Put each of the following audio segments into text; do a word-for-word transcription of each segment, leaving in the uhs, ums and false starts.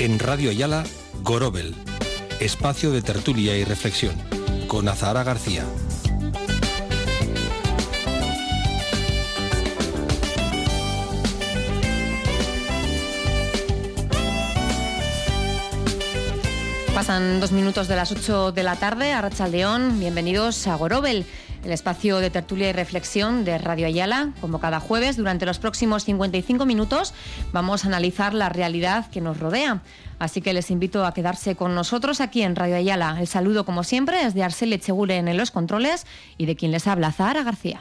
En Radio Ayala, Gorobel, espacio de tertulia y reflexión, con Azahara García. Pasan dos minutos de las ocho de la tarde, Arratsaldeón, bienvenidos a Gorobel, el espacio de tertulia y reflexión de Radio Ayala. Como cada jueves, durante los próximos cincuenta y cinco minutos vamos a analizar la realidad que nos rodea. Así que les invito a quedarse con nosotros aquí en Radio Ayala. El saludo, como siempre, es de Arceli Echeguren en los controles y de quien les habla, Azahara García.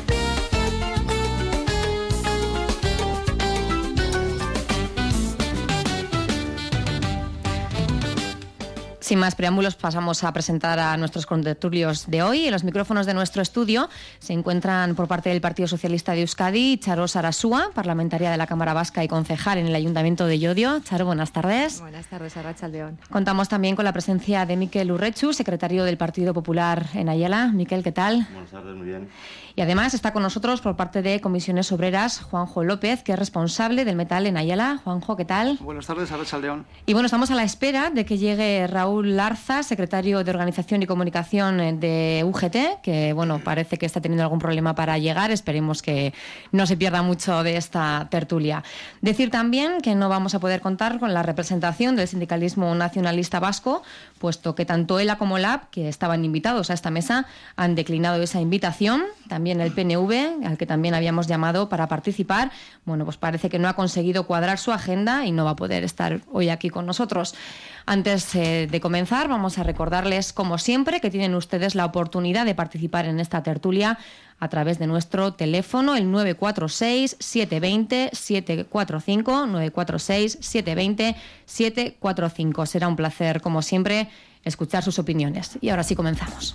Sin más preámbulos, pasamos a presentar a nuestros contertulios de hoy. En los micrófonos de nuestro estudio se encuentran, por parte del Partido Socialista de Euskadi, Charo Sarasúa, parlamentaria de la Cámara Vasca y concejal en el Ayuntamiento de Llodio. Charo, buenas tardes. Buenas tardes, Arratsaldeón. Contamos también con la presencia de Mikel Urrechu, secretario del Partido Popular en Ayala. Mikel, ¿qué tal? Buenas tardes, muy bien. Y además está con nosotros, por parte de Comisiones Obreras, Juanjo López, que es responsable del metal en Ayala. Juanjo, ¿qué tal? Buenas tardes, Arratsaldeón. Y bueno, estamos a la espera de que llegue Raúl Larza, secretario de Organización y Comunicación de U G T, que bueno, parece que está teniendo algún problema para llegar. Esperemos que no se pierda mucho de esta tertulia. Decir también que no vamos a poder contar con la representación del sindicalismo nacionalista vasco, puesto que tanto ELA como LAB, que estaban invitados a esta mesa, han declinado esa invitación. También el P N V, al que también habíamos llamado para participar, bueno, pues parece que no ha conseguido cuadrar su agenda y no va a poder estar hoy aquí con nosotros. Antes eh, de comenzar, vamos a recordarles, como siempre, que tienen ustedes la oportunidad de participar en esta tertulia a través de nuestro teléfono, el nueve cuatro seis, siete dos cero, siete cuatro cinco, nueve cuatro seis, siete dos cero, siete cuatro cinco. Será un placer, como siempre, escuchar sus opiniones. Y ahora sí comenzamos.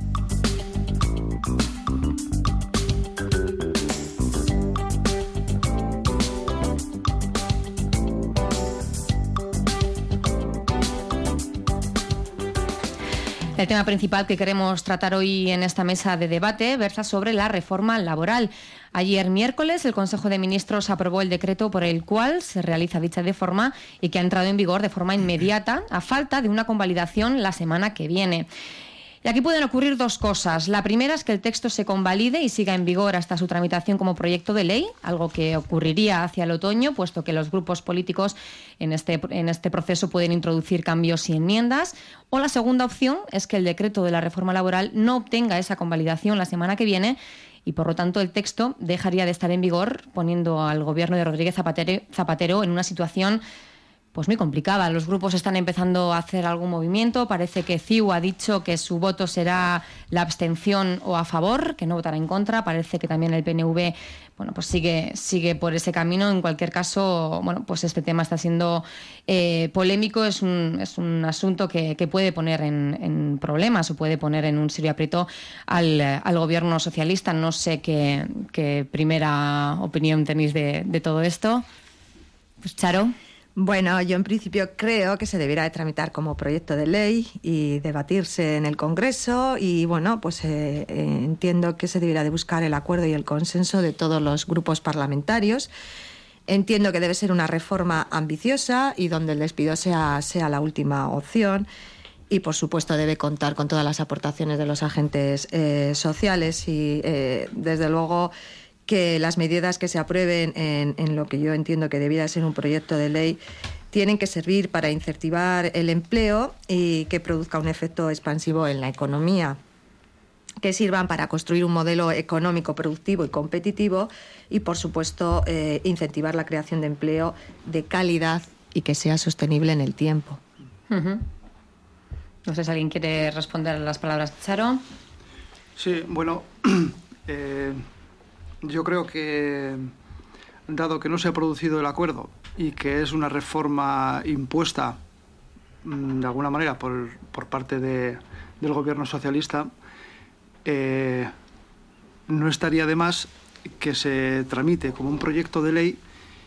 El tema principal que queremos tratar hoy en esta mesa de debate versa sobre la reforma laboral. Ayer miércoles el Consejo de Ministros aprobó el decreto por el cual se realiza dicha reforma y que ha entrado en vigor de forma inmediata, a falta de una convalidación la semana que viene. Y aquí pueden ocurrir dos cosas. La primera es que el texto se convalide y siga en vigor hasta su tramitación como proyecto de ley, algo que ocurriría hacia el otoño, puesto que los grupos políticos en este, en este proceso pueden introducir cambios y enmiendas. O la segunda opción es que el decreto de la reforma laboral no obtenga esa convalidación la semana que viene y, por lo tanto, el texto dejaría de estar en vigor, poniendo al gobierno de Rodríguez Zapatero, Zapatero en una situación pues muy complicada. Los grupos están empezando a hacer algún movimiento. Parece que C I U ha dicho que su voto será la abstención o a favor, que no votará en contra. Parece que también el P N V bueno, pues sigue, sigue por ese camino. En cualquier caso, bueno, pues este tema está siendo eh, polémico. Es un, es un asunto que, que puede poner en, en problemas o puede poner en un serio aprieto al, al gobierno socialista. No sé qué, qué primera opinión tenéis de, de todo esto. Pues Charo. Bueno, yo en principio creo que se debiera de tramitar como proyecto de ley y debatirse en el Congreso y bueno, pues eh, eh, entiendo que se debiera de buscar el acuerdo y el consenso de todos los grupos parlamentarios. Entiendo que debe ser una reforma ambiciosa y donde el despido sea, sea la última opción y por supuesto debe contar con todas las aportaciones de los agentes eh, sociales y eh, desde luego que las medidas que se aprueben en, en lo que yo entiendo que debiera ser un proyecto de ley tienen que servir para incentivar el empleo y que produzca un efecto expansivo en la economía, que sirvan para construir un modelo económico productivo y competitivo y, por supuesto, eh, incentivar la creación de empleo de calidad y que sea sostenible en el tiempo. Uh-huh. No sé si alguien quiere responder a las palabras de Charo. Sí, bueno, eh, yo creo que, dado que no se ha producido el acuerdo y que es una reforma impuesta de alguna manera por, por parte de, del gobierno socialista, eh, no estaría de más que se tramite como un proyecto de ley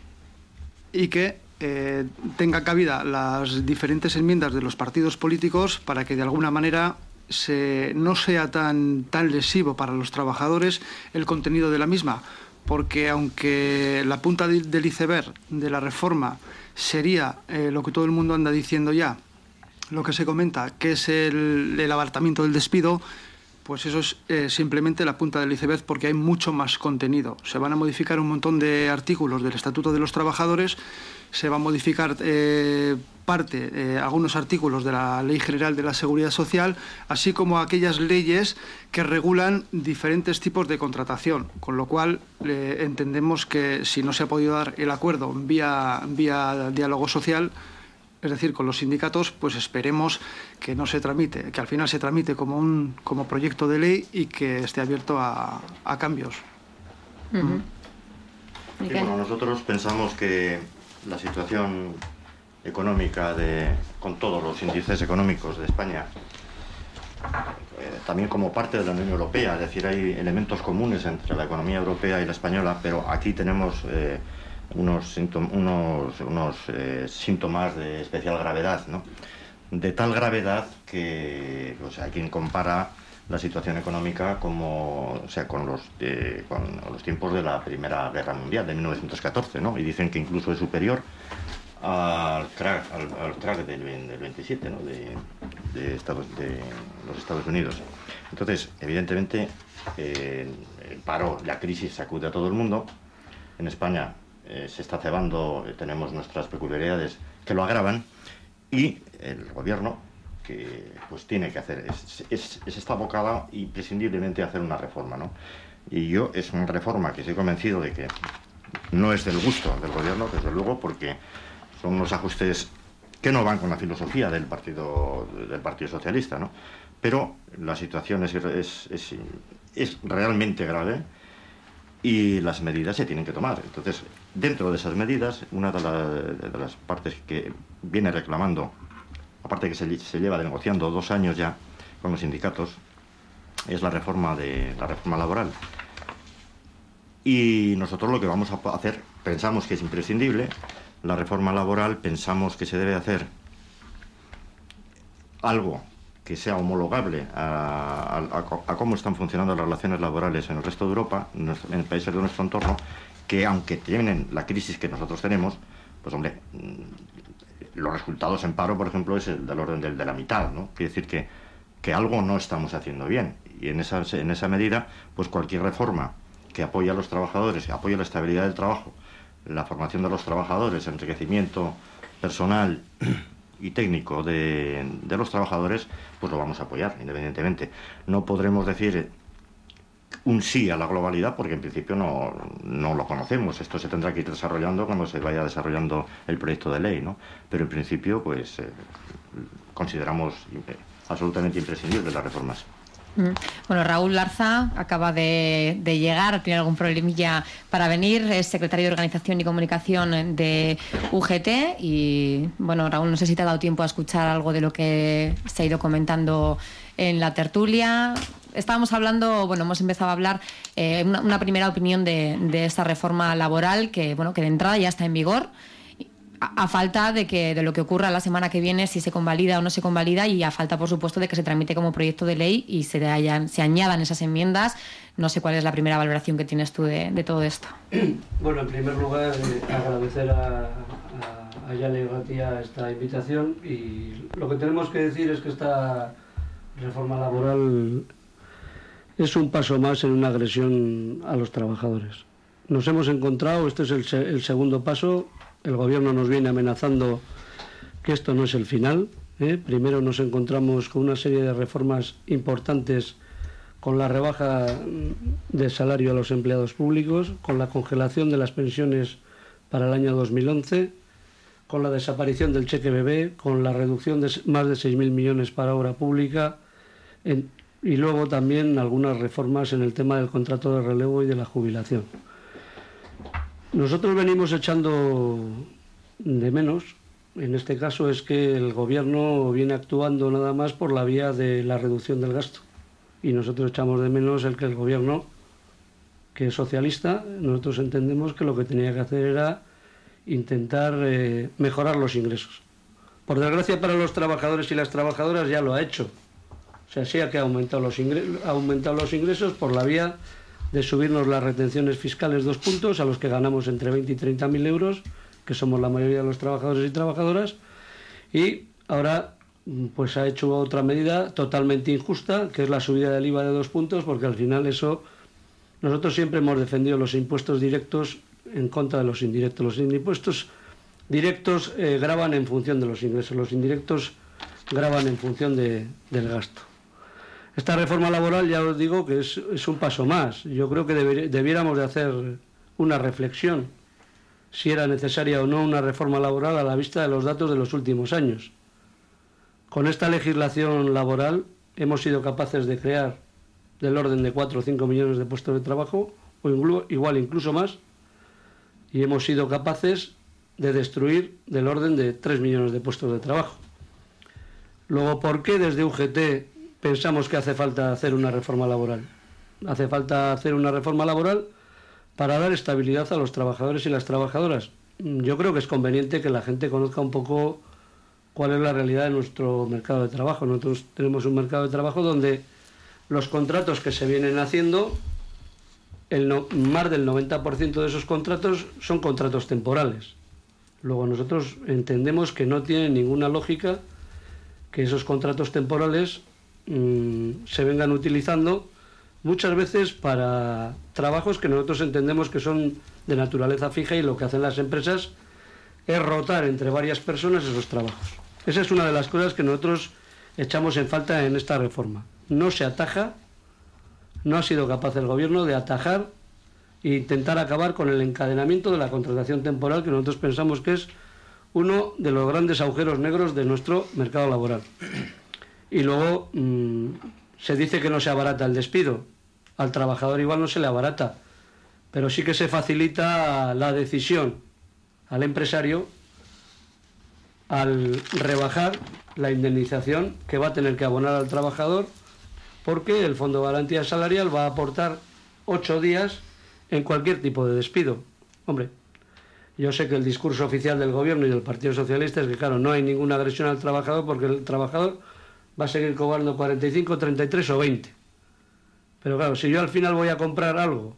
y que eh, tenga cabida las diferentes enmiendas de los partidos políticos para que de alguna manera se, no sea tan, tan lesivo para los trabajadores el contenido de la misma, porque aunque la punta del iceberg de la reforma sería eh, lo que todo el mundo anda diciendo ya, lo que se comenta, que es el, el abaratamiento del despido, pues eso es eh, simplemente la punta del iceberg, porque hay mucho más contenido. Se van a modificar un montón de artículos del Estatuto de los Trabajadores, se va a modificar eh, parte, eh, algunos artículos de la Ley General de la Seguridad Social, así como aquellas leyes que regulan diferentes tipos de contratación, con lo cual eh, entendemos que si no se ha podido dar el acuerdo vía, vía diálogo social, es decir, con los sindicatos, pues esperemos que no se tramite, que al final se tramite como un como proyecto de ley y que esté abierto a, a cambios. Uh-huh. Sí, bueno, nosotros pensamos que la situación económica de, con todos los índices económicos de España, eh, también como parte de la Unión Europea, es decir, hay elementos comunes entre la economía europea y la española, pero aquí tenemos eh, unos, unos, unos eh, síntomas de especial gravedad, ¿no? De tal gravedad que, o sea, hay quien compara la situación económica como, o sea, con los, eh, con los tiempos de la Primera Guerra Mundial, de mil novecientos catorce, ¿no? Y dicen que incluso es superior al crack, al, al crack del, del veintisiete, ¿no? de, de, Estados, de los Estados Unidos. Entonces, evidentemente, eh, el paro, la crisis sacude a todo el mundo. En España eh, se está cebando, eh, tenemos nuestras peculiaridades que lo agravan, y el gobierno, que pues tiene que hacer, es, es, es está abocado imprescindiblemente a hacer una reforma, ¿no? Y yo, es una reforma que estoy convencido de que no es del gusto del gobierno, desde luego, porque son unos ajustes que no van con la filosofía del Partido, del Partido Socialista, ¿no? Pero la situación es, es, es, es realmente grave y las medidas se tienen que tomar. Entonces, dentro de esas medidas, una de, la, de las partes que viene reclamando, aparte que se, se lleva negociando dos años ya con los sindicatos, es la reforma de la reforma laboral. Y nosotros lo que vamos a hacer, pensamos que es imprescindible la reforma laboral, pensamos que se debe hacer algo que sea homologable a, a, a cómo están funcionando las relaciones laborales en el resto de Europa, en, en países de nuestro entorno, que aunque tienen la crisis que nosotros tenemos, pues hombre, los resultados en paro, por ejemplo, es el del orden del, de la mitad, ¿no? Quiere decir que, que algo no estamos haciendo bien. Y en esa, en esa medida, pues cualquier reforma que apoye a los trabajadores, que apoye la estabilidad del trabajo, la formación de los trabajadores, el enriquecimiento personal y técnico de, de los trabajadores, pues lo vamos a apoyar, independientemente. No podremos decir un sí a la globalidad, porque en principio no, no lo conocemos. Esto se tendrá que ir desarrollando cuando se vaya desarrollando el proyecto de ley, ¿no? Pero en principio, pues, eh, consideramos absolutamente imprescindibles las reformas. Bueno, Raúl Larza acaba de, de llegar, tiene algún problemilla para venir, es secretario de Organización y Comunicación de U G T y, bueno, Raúl, no sé si te ha dado tiempo a escuchar algo de lo que se ha ido comentando en la tertulia. Estábamos hablando, bueno, hemos empezado a hablar eh, una, una primera opinión de, de esta reforma laboral que, bueno, que de entrada ya está en vigor, a falta de que de lo que ocurra la semana que viene, si se convalida o no se convalida, y a falta, por supuesto, de que se tramite como proyecto de ley y se, hayan, se añadan esas enmiendas. No sé cuál es la primera valoración que tienes tú de, de todo esto. Bueno, en primer lugar, eh, agradecer a, a, a Yale y Ratía esta invitación, y lo que tenemos que decir es que esta reforma laboral es un paso más en una agresión a los trabajadores. Nos hemos encontrado, este es el, el segundo paso. El gobierno nos viene amenazando que esto no es el final, ¿eh? Primero nos encontramos con una serie de reformas importantes, con la rebaja de salario a los empleados públicos, con la congelación de las pensiones para el año dos mil once, con la desaparición del cheque bebé, con la reducción de más de seis mil millones para obra pública, en, y luego también algunas reformas en el tema del contrato de relevo y de la jubilación. Nosotros venimos echando de menos, en este caso es que el gobierno viene actuando nada más por la vía de la reducción del gasto, y nosotros echamos de menos el que el gobierno, que es socialista, nosotros entendemos que lo que tenía que hacer era intentar eh, mejorar los ingresos. Por desgracia para los trabajadores y las trabajadoras ya lo ha hecho, o sea, sí que ha aumentado los ingresos, ha aumentado los ingresos por la vía de subirnos las retenciones fiscales dos puntos a los que ganamos entre veinte y treinta mil euros, que somos la mayoría de los trabajadores y trabajadoras, y ahora pues ha hecho otra medida totalmente injusta, que es la subida del I V A de dos puntos, porque al final eso, nosotros siempre hemos defendido los impuestos directos en contra de los indirectos. Los impuestos directos eh, gravan en función de los ingresos, los indirectos gravan en función de, del gasto. Esta reforma laboral, ya os digo que es, es un paso más. Yo creo que deber, debiéramos de hacer una reflexión si era necesaria o no una reforma laboral a la vista de los datos de los últimos años. Con esta legislación laboral hemos sido capaces de crear del orden de cuatro o cinco millones de puestos de trabajo, o igual incluso más, y hemos sido capaces de destruir del orden de tres millones de puestos de trabajo. Luego, ¿por qué desde U G T pensamos que hace falta hacer una reforma laboral? Hace falta hacer una reforma laboral para dar estabilidad a los trabajadores y las trabajadoras. Yo creo que es conveniente que la gente conozca un poco cuál es la realidad de nuestro mercado de trabajo. Nosotros tenemos un mercado de trabajo donde los contratos que se vienen haciendo, el no, más del noventa por ciento de esos contratos son contratos temporales. Luego nosotros entendemos que no tiene ninguna lógica que esos contratos temporales mmm, se vengan utilizando muchas veces para trabajos que nosotros entendemos que son de naturaleza fija, y lo que hacen las empresas es rotar entre varias personas esos trabajos. Esa es una de las cosas que nosotros echamos en falta en esta reforma. No se ataja, no ha sido capaz el gobierno de atajar e intentar acabar con el encadenamiento de la contratación temporal, que nosotros pensamos que es uno de los grandes agujeros negros de nuestro mercado laboral. Y luego mmm, se dice que no se abarata el despido. Al trabajador igual no se le abarata, pero sí que se facilita la decisión al empresario al rebajar la indemnización que va a tener que abonar al trabajador, porque el Fondo de Garantía Salarial va a aportar ocho días en cualquier tipo de despido. Hombre, yo sé que el discurso oficial del Gobierno y del Partido Socialista es que, claro, no hay ninguna agresión al trabajador porque el trabajador va a seguir cobrando cuarenta y cinco, treinta y tres o veinte. Pero claro, si yo al final voy a comprar algo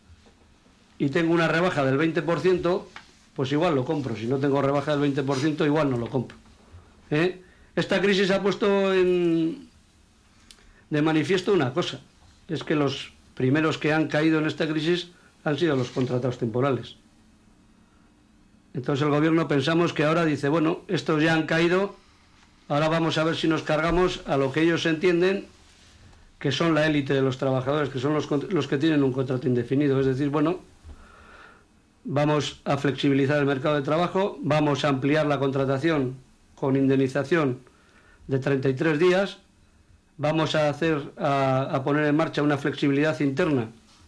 y tengo una rebaja del veinte por ciento, pues igual lo compro. Si no tengo rebaja del veinte por ciento, igual no lo compro. ¿Eh? Esta crisis ha puesto en... de manifiesto una cosa, es que los primeros que han caído en esta crisis han sido los contratados temporales. Entonces el gobierno pensamos que ahora dice, bueno, estos ya han caído, ahora vamos a ver si nos cargamos a lo que ellos entienden que son la élite de los trabajadores, que son los, los que tienen un contrato indefinido. Es decir, bueno, vamos a flexibilizar el mercado de trabajo, vamos a ampliar la contratación con indemnización de treinta y tres días, vamos a hacer a, a poner en marcha una flexibilidad interna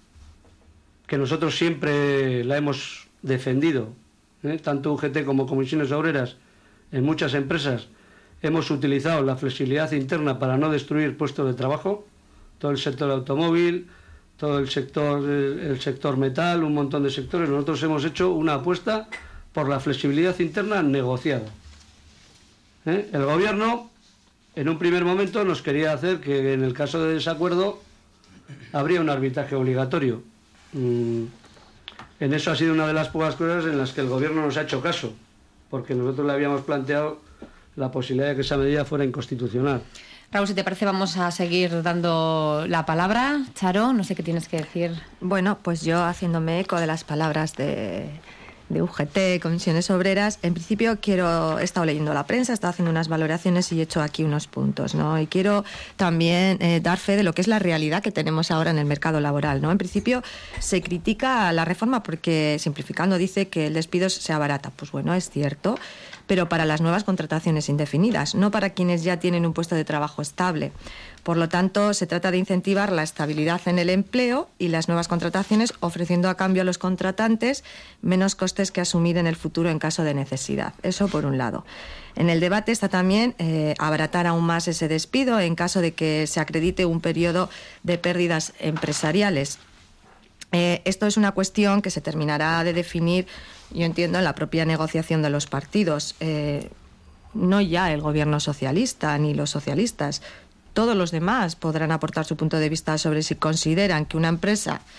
que nosotros siempre la hemos defendido, ¿eh? Tanto U G T como Comisiones Obreras en muchas empresas hemos utilizado la flexibilidad interna para no destruir puestos de trabajo, todo el sector automóvil, todo el sector el, el sector metal, un montón de sectores. Nosotros hemos hecho una apuesta por la flexibilidad interna negociada, ¿eh? El gobierno en un primer momento nos quería hacer que en el caso de desacuerdo habría un arbitraje obligatorio. Mm, en eso ha sido una de las pocas cosas en las que el gobierno nos ha hecho caso, porque nosotros le habíamos planteado la posibilidad de que esa medida fuera inconstitucional. Raúl, si te parece, vamos a seguir dando la palabra. Charo, no sé qué tienes que decir. Bueno, pues yo, haciéndome eco de las palabras de... de U G T, Comisiones Obreras, en principio quiero, he estado leyendo la prensa, he estado haciendo unas valoraciones y he hecho aquí unos puntos, ¿no? Y quiero también eh, dar fe de lo que es la realidad que tenemos ahora en el mercado laboral, ¿no? En principio se critica la reforma porque, simplificando, dice que el despido se abarata. Pues bueno, es cierto, pero para las nuevas contrataciones indefinidas, no para quienes ya tienen un puesto de trabajo estable. Por lo tanto, se trata de incentivar la estabilidad en el empleo y las nuevas contrataciones, ofreciendo a cambio a los contratantes menos costes que asumir en el futuro en caso de necesidad. Eso por un lado. En el debate está también eh, abaratar aún más ese despido en caso de que se acredite un periodo de pérdidas empresariales. Eh, esto es una cuestión que se terminará de definir, yo entiendo, en la propia negociación de los partidos. Eh, no ya el gobierno socialista ni los socialistas. Todos los demás podrán aportar su punto de vista sobre si consideran que una empresa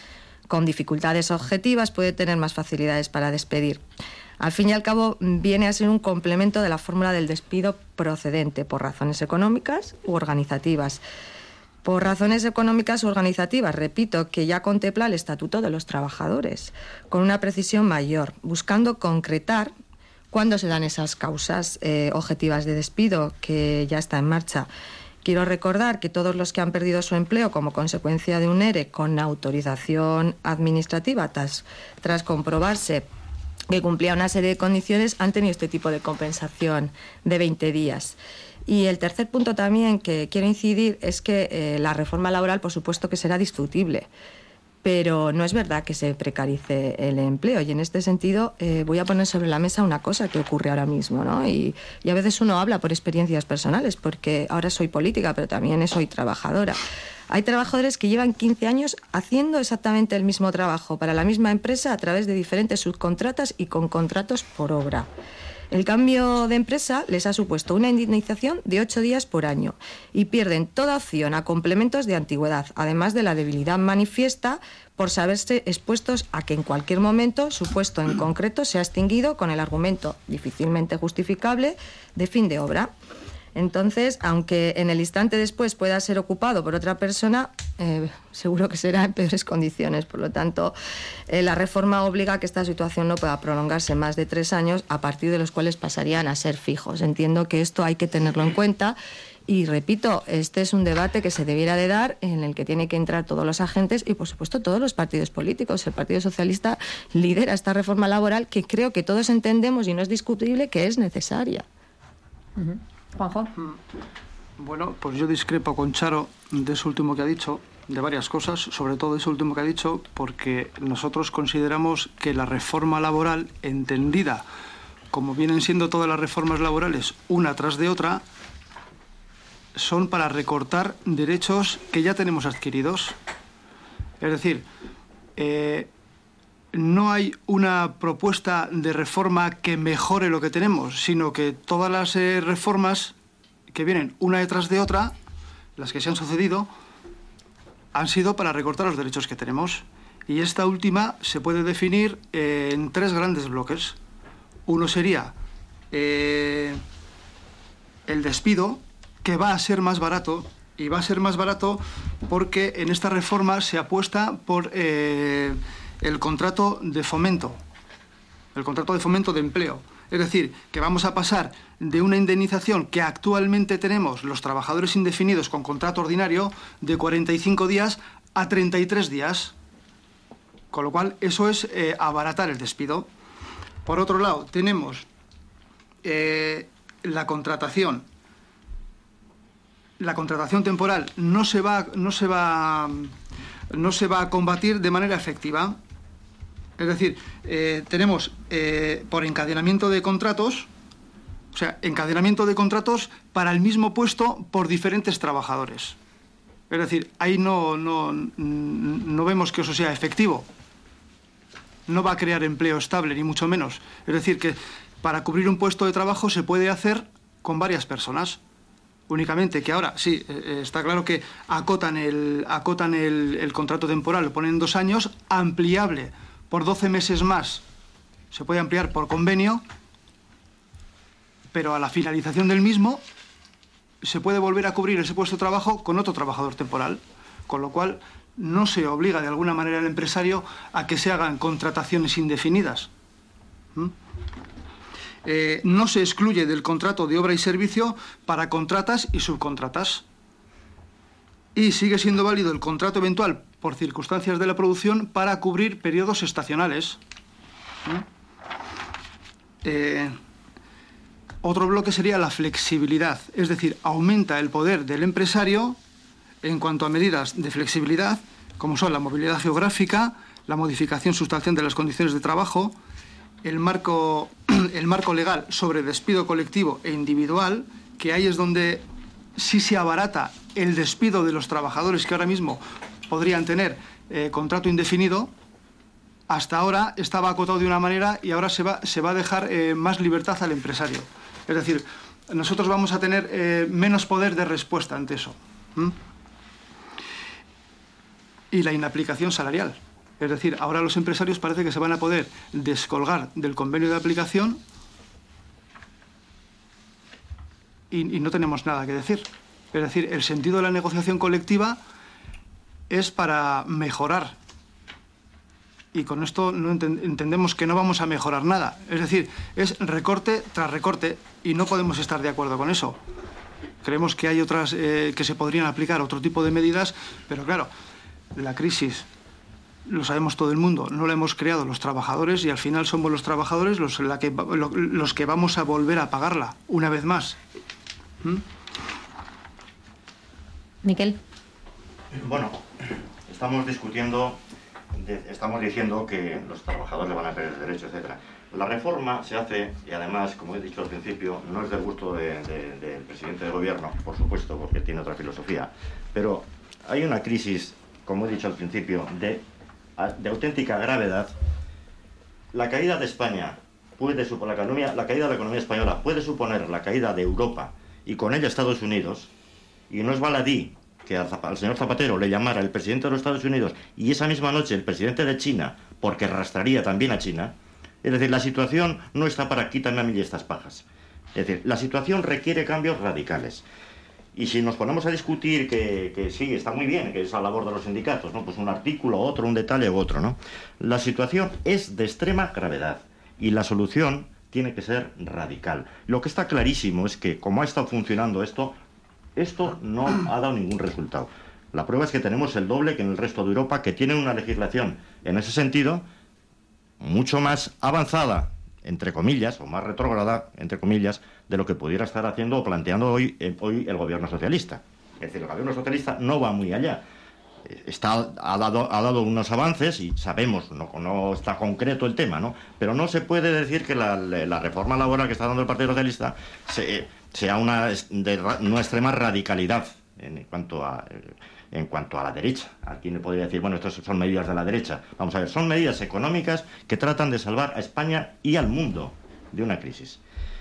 con dificultades objetivas puede tener más facilidades para despedir. Al fin y al cabo, viene a ser un complemento de la fórmula del despido procedente por razones económicas u organizativas. Por razones económicas u organizativas, repito, que ya contempla el Estatuto de los Trabajadores, con una precisión mayor, buscando concretar cuándo se dan esas causas eh, objetivas de despido, que ya está en marcha. Quiero recordar que todos los que han perdido su empleo como consecuencia de un E R E con autorización administrativa tras, tras comprobarse que cumplía una serie de condiciones han tenido este tipo de compensación de veinte días. Y el tercer punto también que quiero incidir es que eh, la reforma laboral, por supuesto que será discutible, pero no es verdad que se precarice el empleo. Y en este sentido eh, voy a poner sobre la mesa una cosa que ocurre ahora mismo, ¿no? Y, y a veces uno habla por experiencias personales, porque ahora soy política, pero también soy trabajadora. Hay trabajadores que llevan quince años haciendo exactamente el mismo trabajo para la misma empresa a través de diferentes subcontratas y con contratos por obra. El cambio de empresa les ha supuesto una indemnización de ocho días por año y pierden toda opción a complementos de antigüedad, además de la debilidad manifiesta por saberse expuestos a que en cualquier momento su puesto en concreto sea extinguido con el argumento difícilmente justificable de fin de obra. Entonces, aunque en el instante después pueda ser ocupado por otra persona, eh, seguro que será en peores condiciones. Por lo tanto, eh, la reforma obliga a que esta situación no pueda prolongarse más de tres años, a partir de los cuales pasarían a ser fijos. Entiendo que esto hay que tenerlo en cuenta y, repito, este es un debate que se debiera de dar, en el que tienen que entrar todos los agentes y, por supuesto, todos los partidos políticos. El Partido Socialista lidera esta reforma laboral que creo que todos entendemos y no es discutible que es necesaria. Uh-huh. Juanjo. Bueno, pues yo discrepo con Charo de eso último que ha dicho, de varias cosas, sobre todo de eso último que ha dicho, porque nosotros consideramos que la reforma laboral, entendida como vienen siendo todas las reformas laborales, una tras de otra, son para recortar derechos que ya tenemos adquiridos. Es decir, eh, no hay una propuesta de reforma que mejore lo que tenemos, sino que todas las eh, reformas que vienen una detrás de otra, las que se han sucedido, han sido para recortar los derechos que tenemos. Y esta última se puede definir eh, en tres grandes bloques. Uno sería eh, el despido, que va a ser más barato, y va a ser más barato porque en esta reforma se apuesta por Eh, el contrato de fomento, el contrato de fomento de empleo. Es decir, que vamos a pasar de una indemnización que actualmente tenemos los trabajadores indefinidos con contrato ordinario de cuarenta y cinco días a treinta y tres días. Con lo cual, eso es eh, abaratar el despido. Por otro lado, tenemos eh, la contratación. La contratación temporal no se va, no se va, no se va a combatir de manera efectiva. Es decir, eh, tenemos eh, por encadenamiento de contratos, o sea, encadenamiento de contratos para el mismo puesto por diferentes trabajadores. Es decir, ahí no, no, no vemos que eso sea efectivo. No va a crear empleo estable, ni mucho menos. Es decir, que para cubrir un puesto de trabajo se puede hacer con varias personas. Únicamente que ahora, sí, eh, está claro que acotan el, acotan el, el contrato temporal, lo ponen en dos años, ampliable por doce meses más, se puede ampliar por convenio, pero a la finalización del mismo se puede volver a cubrir ese puesto de trabajo con otro trabajador temporal, con lo cual no se obliga de alguna manera al empresario a que se hagan contrataciones indefinidas. ¿Mm? Eh, no se excluye del contrato de obra y servicio para contratas y subcontratas. Y sigue siendo válido el contrato eventual por circunstancias de la producción para cubrir periodos estacionales. ¿Mm? Eh, otro bloque sería la flexibilidad, es decir, aumenta el poder del empresario en cuanto a medidas de flexibilidad, como son la movilidad geográfica, la modificación sustancial de las condiciones de trabajo, el marco, el marco legal sobre despido colectivo e individual, que ahí es donde sí se abarata el despido de los trabajadores que ahora mismo podrían tener eh, contrato indefinido. Hasta ahora estaba acotado de una manera y ahora se va, se va a dejar eh, más libertad al empresario. Es decir, nosotros vamos a tener eh, menos poder de respuesta ante eso. ¿Mm? Y la inaplicación salarial. Es decir, ahora los empresarios parece que se van a poder descolgar del convenio de aplicación y, y no tenemos nada que decir. Es decir, el sentido de la negociación colectiva es para mejorar. Y con esto no ent- entendemos que no vamos a mejorar nada. Es decir, es recorte tras recorte y no podemos estar de acuerdo con eso. Creemos que hay otras eh, que se podrían aplicar, otro tipo de medidas, pero claro, la crisis, lo sabemos todo el mundo, no la hemos creado los trabajadores y al final somos los trabajadores los, la que, lo, los que vamos a volver a pagarla una vez más. ¿Mm? Miquel. Bueno, estamos discutiendo, de, estamos diciendo que los trabajadores van a perder derechos, etcétera. La reforma se hace, y además, como he dicho al principio, no es del gusto de, de, del presidente del gobierno, por supuesto, porque tiene otra filosofía, pero hay una crisis, como he dicho al principio, de, de auténtica gravedad. La caída de España puede suponer, la, economía, la caída de la economía española puede suponer la caída de Europa y con ella Estados Unidos, y no es baladí que al, al señor Zapatero le llamara el presidente de los Estados Unidos y esa misma noche el presidente de China, porque arrastraría también a China. Es decir, la situación no está para quítame a mí estas pajas. Es decir, la situación requiere cambios radicales. Y si nos ponemos a discutir que, que sí, está muy bien, que es la labor de los sindicatos, ¿no? Pues un artículo, otro, un detalle u otro, ¿no? La situación es de extrema gravedad y la solución tiene que ser radical. Lo que está clarísimo es que, como ha estado funcionando esto, esto no ha dado ningún resultado. La prueba es que tenemos el doble que en el resto de Europa, que tiene una legislación en ese sentido mucho más avanzada, entre comillas, o más retrógrada, entre comillas, de lo que pudiera estar haciendo o planteando hoy, eh, hoy el gobierno socialista. Es decir, el gobierno socialista no va muy allá. Está, ha, dado, ha dado unos avances y sabemos, no, no está concreto el tema, ¿no? Pero no se puede decir que la, la reforma laboral que está dando el Partido Socialista se, sea una, de una extrema radicalidad en cuanto a... en cuanto a la derecha. Aquí le podría decir, bueno, estas son medidas de la derecha. Vamos a ver, son medidas económicas que tratan de salvar a España y al mundo de una crisis.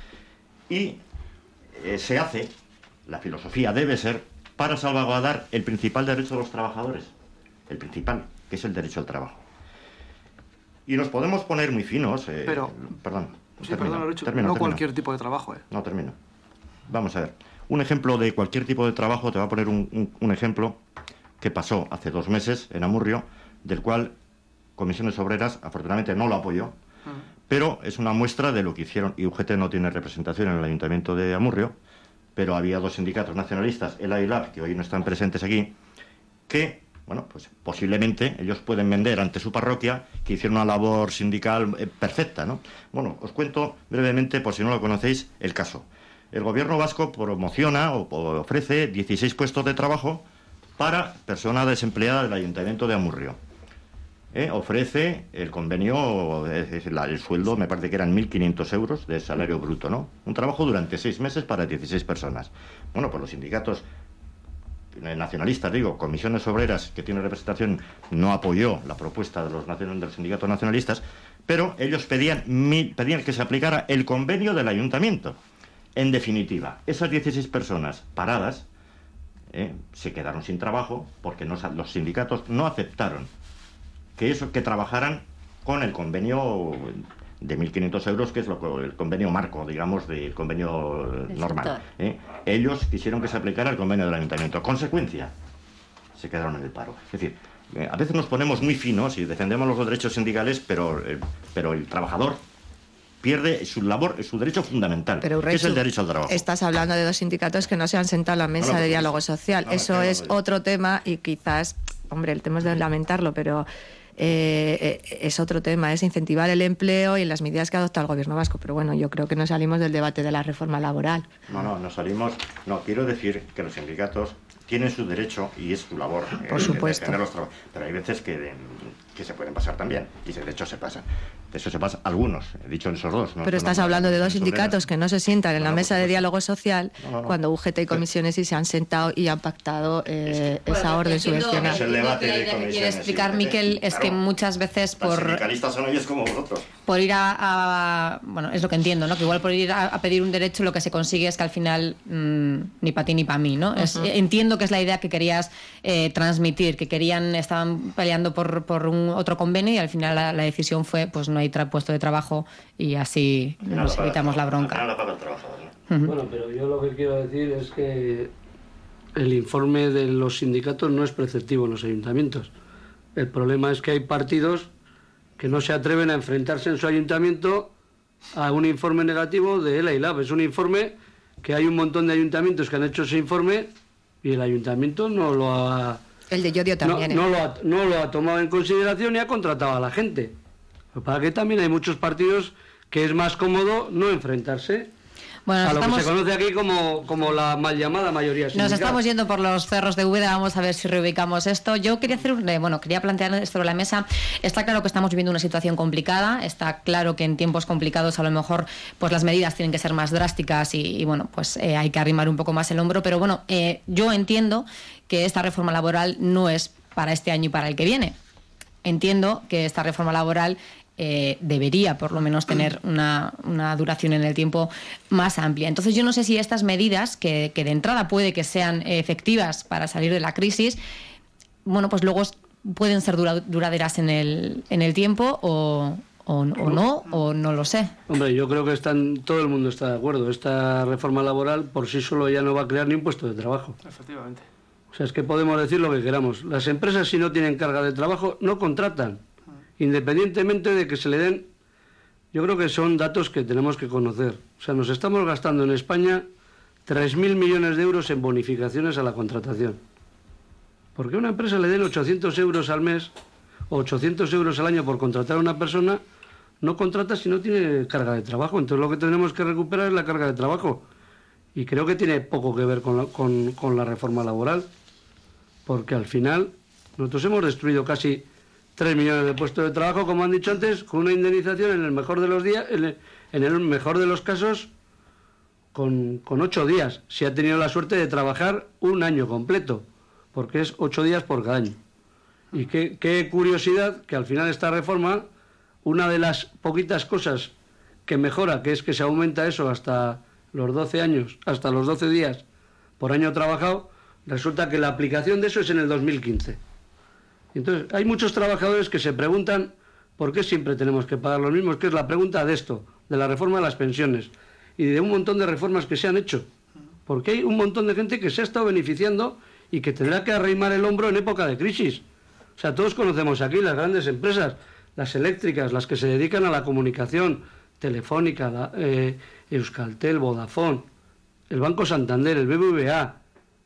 Y eh, se hace, la filosofía debe ser, para salvaguardar el principal derecho de los trabajadores. El principal, que es el derecho al trabajo. Y nos podemos poner muy finos... Eh, Pero... Perdón. Sí, termino, perdón, Lucho, termino, no termino. cualquier tipo de trabajo, ¿eh? No, termino. Vamos a ver. Un ejemplo de cualquier tipo de trabajo, te voy a poner un, un, un ejemplo que pasó hace dos meses en Amurrio, del cual Comisiones Obreras, afortunadamente, no lo apoyó, uh-huh. Pero es una muestra de lo que hicieron, y U G T no tiene representación en el Ayuntamiento de Amurrio, pero había dos sindicatos nacionalistas, ELA y LAB, que hoy no están presentes aquí, que, bueno, pues posiblemente ellos pueden vender ante su parroquia que hicieron una labor sindical eh, perfecta, ¿no? Bueno, os cuento brevemente, por si no lo conocéis, el caso. El gobierno vasco promociona o, o ofrece dieciséis puestos de trabajo para personas desempleadas del Ayuntamiento de Amurrio. Eh, ofrece el convenio, eh, la, el sueldo, me parece que eran mil quinientos euros de salario bruto, ¿no? Un trabajo durante seis meses para dieciséis personas. Bueno, pues los sindicatos nacionalistas, digo, Comisiones Obreras, que tiene representación, no apoyó la propuesta de los, de los sindicatos nacionalistas, pero ellos pedían, mil, pedían que se aplicara el convenio del Ayuntamiento. En definitiva, esas dieciséis personas paradas eh, se quedaron sin trabajo porque no, los sindicatos no aceptaron que eso que trabajaran con el convenio de mil quinientos euros, que es lo, el convenio marco, digamos, del convenio del normal. ¿eh? Ellos quisieron que se aplicara el convenio del Ayuntamiento. Consecuencia, se quedaron en el paro. Es decir, eh, a veces nos ponemos muy finos y defendemos los derechos sindicales, pero, eh, pero el trabajador pierde su labor, su derecho fundamental, Pero, que es el derecho al trabajo. Estás hablando de dos sindicatos que no se han sentado a la mesa no, no, de diálogo social. No, Eso es no, otro tema y quizás, hombre, el tema es de lamentarlo, pero eh, eh, es otro tema, es incentivar el empleo y las medidas que adopta el gobierno vasco. Pero bueno, yo creo que no salimos del debate de la reforma laboral. No, no, no salimos. No, quiero decir que los sindicatos tienen su derecho y es su labor. Por eh, supuesto. De los pero hay veces que, de, que se pueden pasar también y de hecho se pasan. Eso se pasa, algunos, he dicho esos dos. ¿no? Pero estás hablando de dos sindicatos que no se sientan en la mesa de diálogo social no, no, no. cuando U G T y comisiones y se han sentado y han pactado eh, es que, esa bueno, orden subvencional. Es el debate de que quiere explicar Miquel es claro, que muchas veces por... Los sindicalistas son ellos como vosotros. Por ir a, a... Bueno, es lo que entiendo, ¿no? Que igual por ir a, a pedir un derecho lo que se consigue es que al final mmm, ni para ti ni para mí, ¿no? Uh-huh. Es, entiendo que es la idea que querías eh, transmitir, que querían, estaban peleando por, por un otro convenio y al final la, la decisión fue, pues no hay tra- puesto de trabajo y así nos evitamos la bronca. La paga el trabajador, ¿no? Uh-huh. Bueno, pero yo lo que quiero decir es que el informe de los sindicatos no es preceptivo en los ayuntamientos. El problema es que hay partidos que no se atreven a enfrentarse en su ayuntamiento a un informe negativo de ELA y LAB. Es un informe que hay un montón de ayuntamientos que han hecho ese informe y el ayuntamiento no lo ha... El de Llodio también. No, no, lo ha, no lo ha tomado en consideración y ha contratado a la gente. Para que también hay muchos partidos que es más cómodo no enfrentarse bueno, a lo estamos... que se conoce aquí como, como la mal llamada mayoría sindical. Nos estamos yendo por los cerros de Úbeda, vamos a ver si reubicamos esto. Yo quería hacer un, bueno, quería plantear esto sobre la mesa. Está claro que estamos viviendo una situación complicada, está claro que en tiempos complicados a lo mejor pues las medidas tienen que ser más drásticas y, y bueno, pues eh, hay que arrimar un poco más el hombro, pero bueno, eh, yo entiendo que esta reforma laboral no es para este año y para el que viene. Entiendo que esta reforma laboral Eh, debería por lo menos tener una, una duración en el tiempo más amplia. Entonces yo no sé si estas medidas, que, que de entrada puede que sean efectivas para salir de la crisis, bueno, pues luego pueden ser dura, duraderas en el, en el tiempo o, o, o no, o no lo sé. Hombre, yo creo que están, todo el mundo está de acuerdo. Esta reforma laboral por sí solo ya no va a crear ni un puesto de trabajo. Efectivamente. O sea, es que podemos decir lo que queramos. Las empresas, si no tienen carga de trabajo, no contratan. Independientemente de que se le den, yo creo que son datos que tenemos que conocer. O sea, nos estamos gastando en España tres mil millones de euros en bonificaciones a la contratación. Porque a una empresa le den ochocientos euros al mes o ochocientos euros al año por contratar a una persona, no contrata si no tiene carga de trabajo. Entonces lo que tenemos que recuperar es la carga de trabajo. Y creo que tiene poco que ver con la, con, con la reforma laboral. Porque al final nosotros hemos destruido casi tres millones de puestos de trabajo, como han dicho antes, con una indemnización en el mejor de los días, en el, en el mejor de los casos, con, con ocho días, si ha tenido la suerte de trabajar un año completo, porque es ocho días por cada año. Y qué, qué curiosidad que al final esta reforma, una de las poquitas cosas que mejora, que es que se aumenta eso hasta los doce años, hasta los doce días por año trabajado, resulta que la aplicación de eso es en el dos mil quince. Entonces, hay muchos trabajadores que se preguntan por qué siempre tenemos que pagar los mismos, que es la pregunta de esto, de la reforma de las pensiones y de un montón de reformas que se han hecho. Porque hay un montón de gente que se ha estado beneficiando y que tendrá que arrimar el hombro en época de crisis. O sea, todos conocemos aquí las grandes empresas, las eléctricas, las que se dedican a la comunicación, Telefónica, la, eh, Euskaltel, Vodafone, el Banco Santander, el B B V A.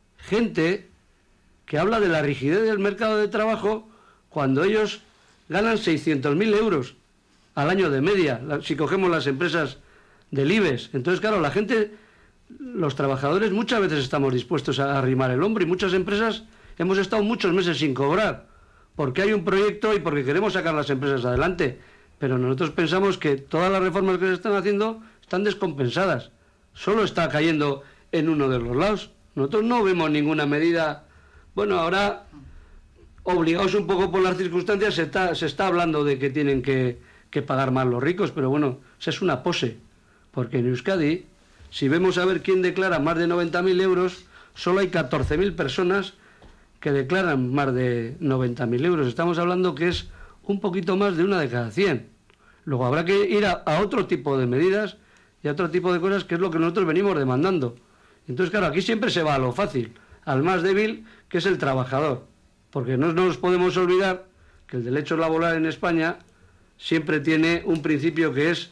Gente que habla de la rigidez del mercado de trabajo cuando ellos ganan seiscientos mil euros al año de media, si cogemos las empresas del IBEX. Entonces, claro, la gente, los trabajadores muchas veces estamos dispuestos a arrimar el hombro y muchas empresas hemos estado muchos meses sin cobrar porque hay un proyecto y porque queremos sacar las empresas adelante. Pero nosotros pensamos que todas las reformas que se están haciendo están descompensadas. Solo está cayendo en uno de los lados. Nosotros no vemos ninguna medida. Bueno, ahora, obligados un poco por las circunstancias, se está, se está hablando de que tienen que, que pagar más los ricos, pero bueno, esa es una pose. Porque en Euskadi, si vemos a ver quién declara más de noventa mil euros, solo hay catorce mil personas que declaran más de noventa mil euros. Estamos hablando que es un poquito más de una de cada cien. Luego habrá que ir a, a otro tipo de medidas y a otro tipo de cosas, que es lo que nosotros venimos demandando. Entonces, claro, aquí siempre se va a lo fácil, al más débil, que es el trabajador, porque no nos podemos olvidar que el derecho laboral en España siempre tiene un principio que es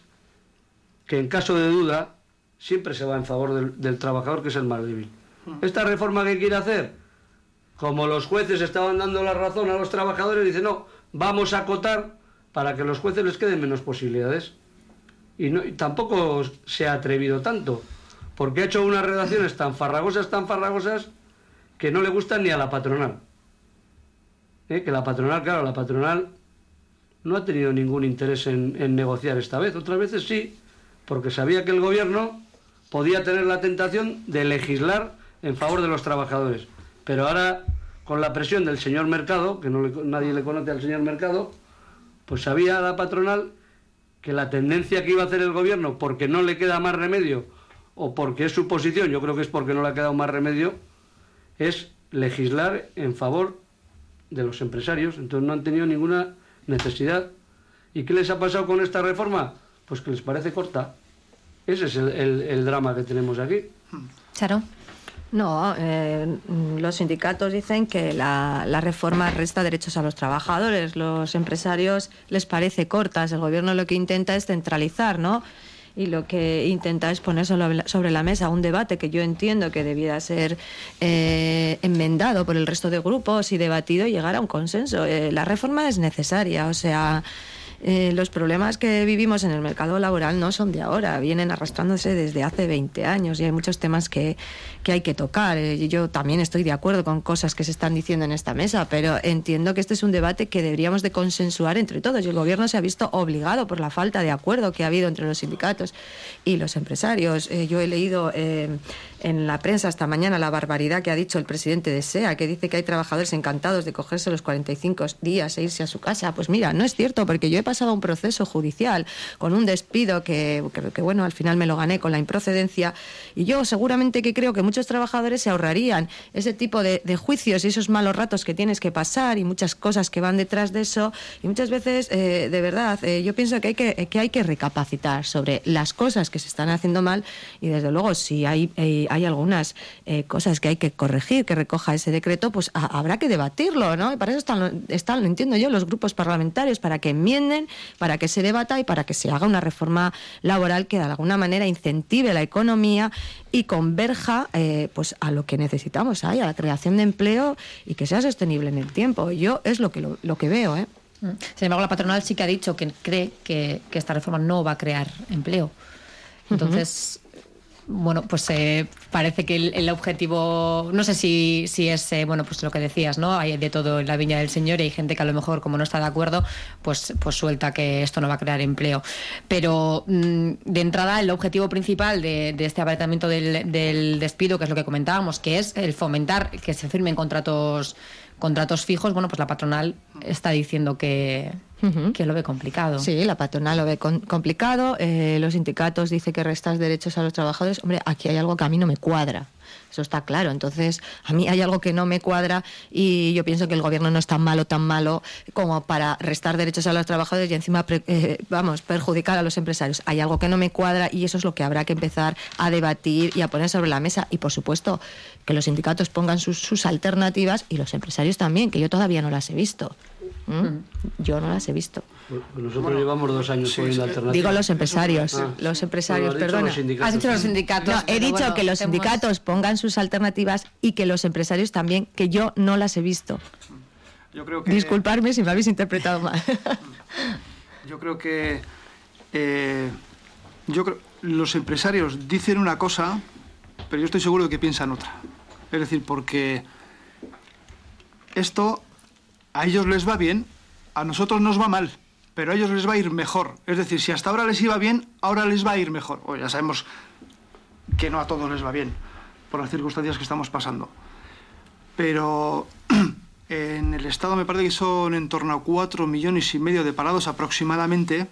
que en caso de duda siempre se va en favor del, del trabajador, que es el más débil. Esta reforma que quiere hacer, como los jueces estaban dando la razón a los trabajadores, dice no, vamos a acotar para que a los jueces les queden menos posibilidades. Y, no, y tampoco se ha atrevido tanto, porque ha hecho unas redacciones tan farragosas, tan farragosas, que no le gustan ni a la patronal. ¿Eh? Que la patronal, claro, la patronal no ha tenido ningún interés en, en negociar esta vez. Otras veces sí, porque sabía que el gobierno podía tener la tentación de legislar en favor de los trabajadores. Pero ahora, con la presión del señor Mercado, que no le, nadie le conoce al señor Mercado, pues sabía la patronal que la tendencia que iba a hacer el gobierno, porque no le queda más remedio, o porque es su posición, yo creo que es porque no le ha quedado más remedio, es legislar en favor de los empresarios. Entonces no han tenido ninguna necesidad. ¿Y qué les ha pasado con esta reforma? Pues que les parece corta. Ese es el, el, el drama que tenemos aquí. Charo. No, eh, los sindicatos dicen que la, la reforma resta derechos a los trabajadores. Los empresarios les parece cortas. El gobierno lo que intenta es centralizar, ¿no? Y lo que intenta es poner sobre la mesa un debate que yo entiendo que debiera ser eh, enmendado por el resto de grupos y debatido y llegar a un consenso. Eh, la reforma es necesaria, o sea... Eh, los problemas que vivimos en el mercado laboral no son de ahora, vienen arrastrándose desde hace veinte años y hay muchos temas que, que hay que tocar. Eh, yo también estoy de acuerdo con cosas que se están diciendo en esta mesa, pero entiendo que este es un debate que deberíamos de consensuar entre todos y el gobierno se ha visto obligado por la falta de acuerdo que ha habido entre los sindicatos y los empresarios. Eh, yo he leído eh, en la prensa esta mañana la barbaridad que ha dicho el presidente de S E A, que dice que hay trabajadores encantados de cogerse los cuarenta y cinco días e irse a su casa. Pues mira, no es cierto, porque yo he pasado un proceso judicial con un despido que, que, que bueno, al final me lo gané con la improcedencia y yo seguramente que creo que muchos trabajadores se ahorrarían ese tipo de, de juicios y esos malos ratos que tienes que pasar y muchas cosas que van detrás de eso y muchas veces, eh, de verdad, eh, yo pienso que hay que, que hay que recapacitar sobre las cosas que se están haciendo mal y desde luego si hay, eh, hay algunas eh, cosas que hay que corregir, que recoja ese decreto, pues a, habrá que debatirlo, ¿no? Y para eso están, están, lo entiendo yo, los grupos parlamentarios, para que enmienden, para que se debata y para que se haga una reforma laboral que de alguna manera incentive la economía y converja eh, pues a lo que necesitamos ahí, a la creación de empleo y que sea sostenible en el tiempo. Yo es lo que, lo, lo que veo, ¿eh? Sin embargo, la patronal sí que ha dicho que cree que, que esta reforma no va a crear empleo. Entonces... Uh-huh. Bueno, pues eh, parece que el, el objetivo, no sé si, si es, eh, bueno, pues lo que decías, ¿no? Hay de todo en la viña del señor y hay gente que a lo mejor, como no está de acuerdo, pues, pues suelta que esto no va a crear empleo. Pero mmm, de entrada, el objetivo principal de, de este abaratamiento del, del despido, que es lo que comentábamos, que es el fomentar que se firmen contratos contratos fijos, bueno, pues la patronal está diciendo que, uh-huh. que lo ve complicado. Sí, la patronal lo ve con, complicado, eh, los sindicatos dicen que restas derechos a los trabajadores. Hombre, aquí hay algo que a mí no me cuadra. Eso está claro. Entonces, a mí hay algo que no me cuadra y yo pienso que el gobierno no es tan malo, tan malo como para restar derechos a los trabajadores y encima, pre, eh, vamos, perjudicar a los empresarios. Hay algo que no me cuadra y eso es lo que habrá que empezar a debatir y a poner sobre la mesa. Y, por supuesto, que los sindicatos pongan sus, sus alternativas y los empresarios también, que yo todavía no las he visto. ¿Mm? Yo no las he visto. Nosotros bueno, llevamos dos años sí, poniendo alternativas. Digo los empresarios, ah, los empresarios, perdona. Has dicho los sindicatos. No, he dicho bueno, que los sindicatos pongan sus alternativas y que los empresarios también, que yo no las he visto. Yo creo que... Disculparme si me habéis interpretado mal. Yo creo que eh, yo creo, los empresarios dicen una cosa, pero yo estoy seguro de que piensan otra. Es decir, porque esto a ellos les va bien, a nosotros nos va mal, pero a ellos les va a ir mejor. Es decir, si hasta ahora les iba bien, ahora les va a ir mejor. Bueno, ya sabemos que no a todos les va bien, por las circunstancias que estamos pasando. Pero en el Estado me parece que son en torno a cuatro millones y medio de parados aproximadamente,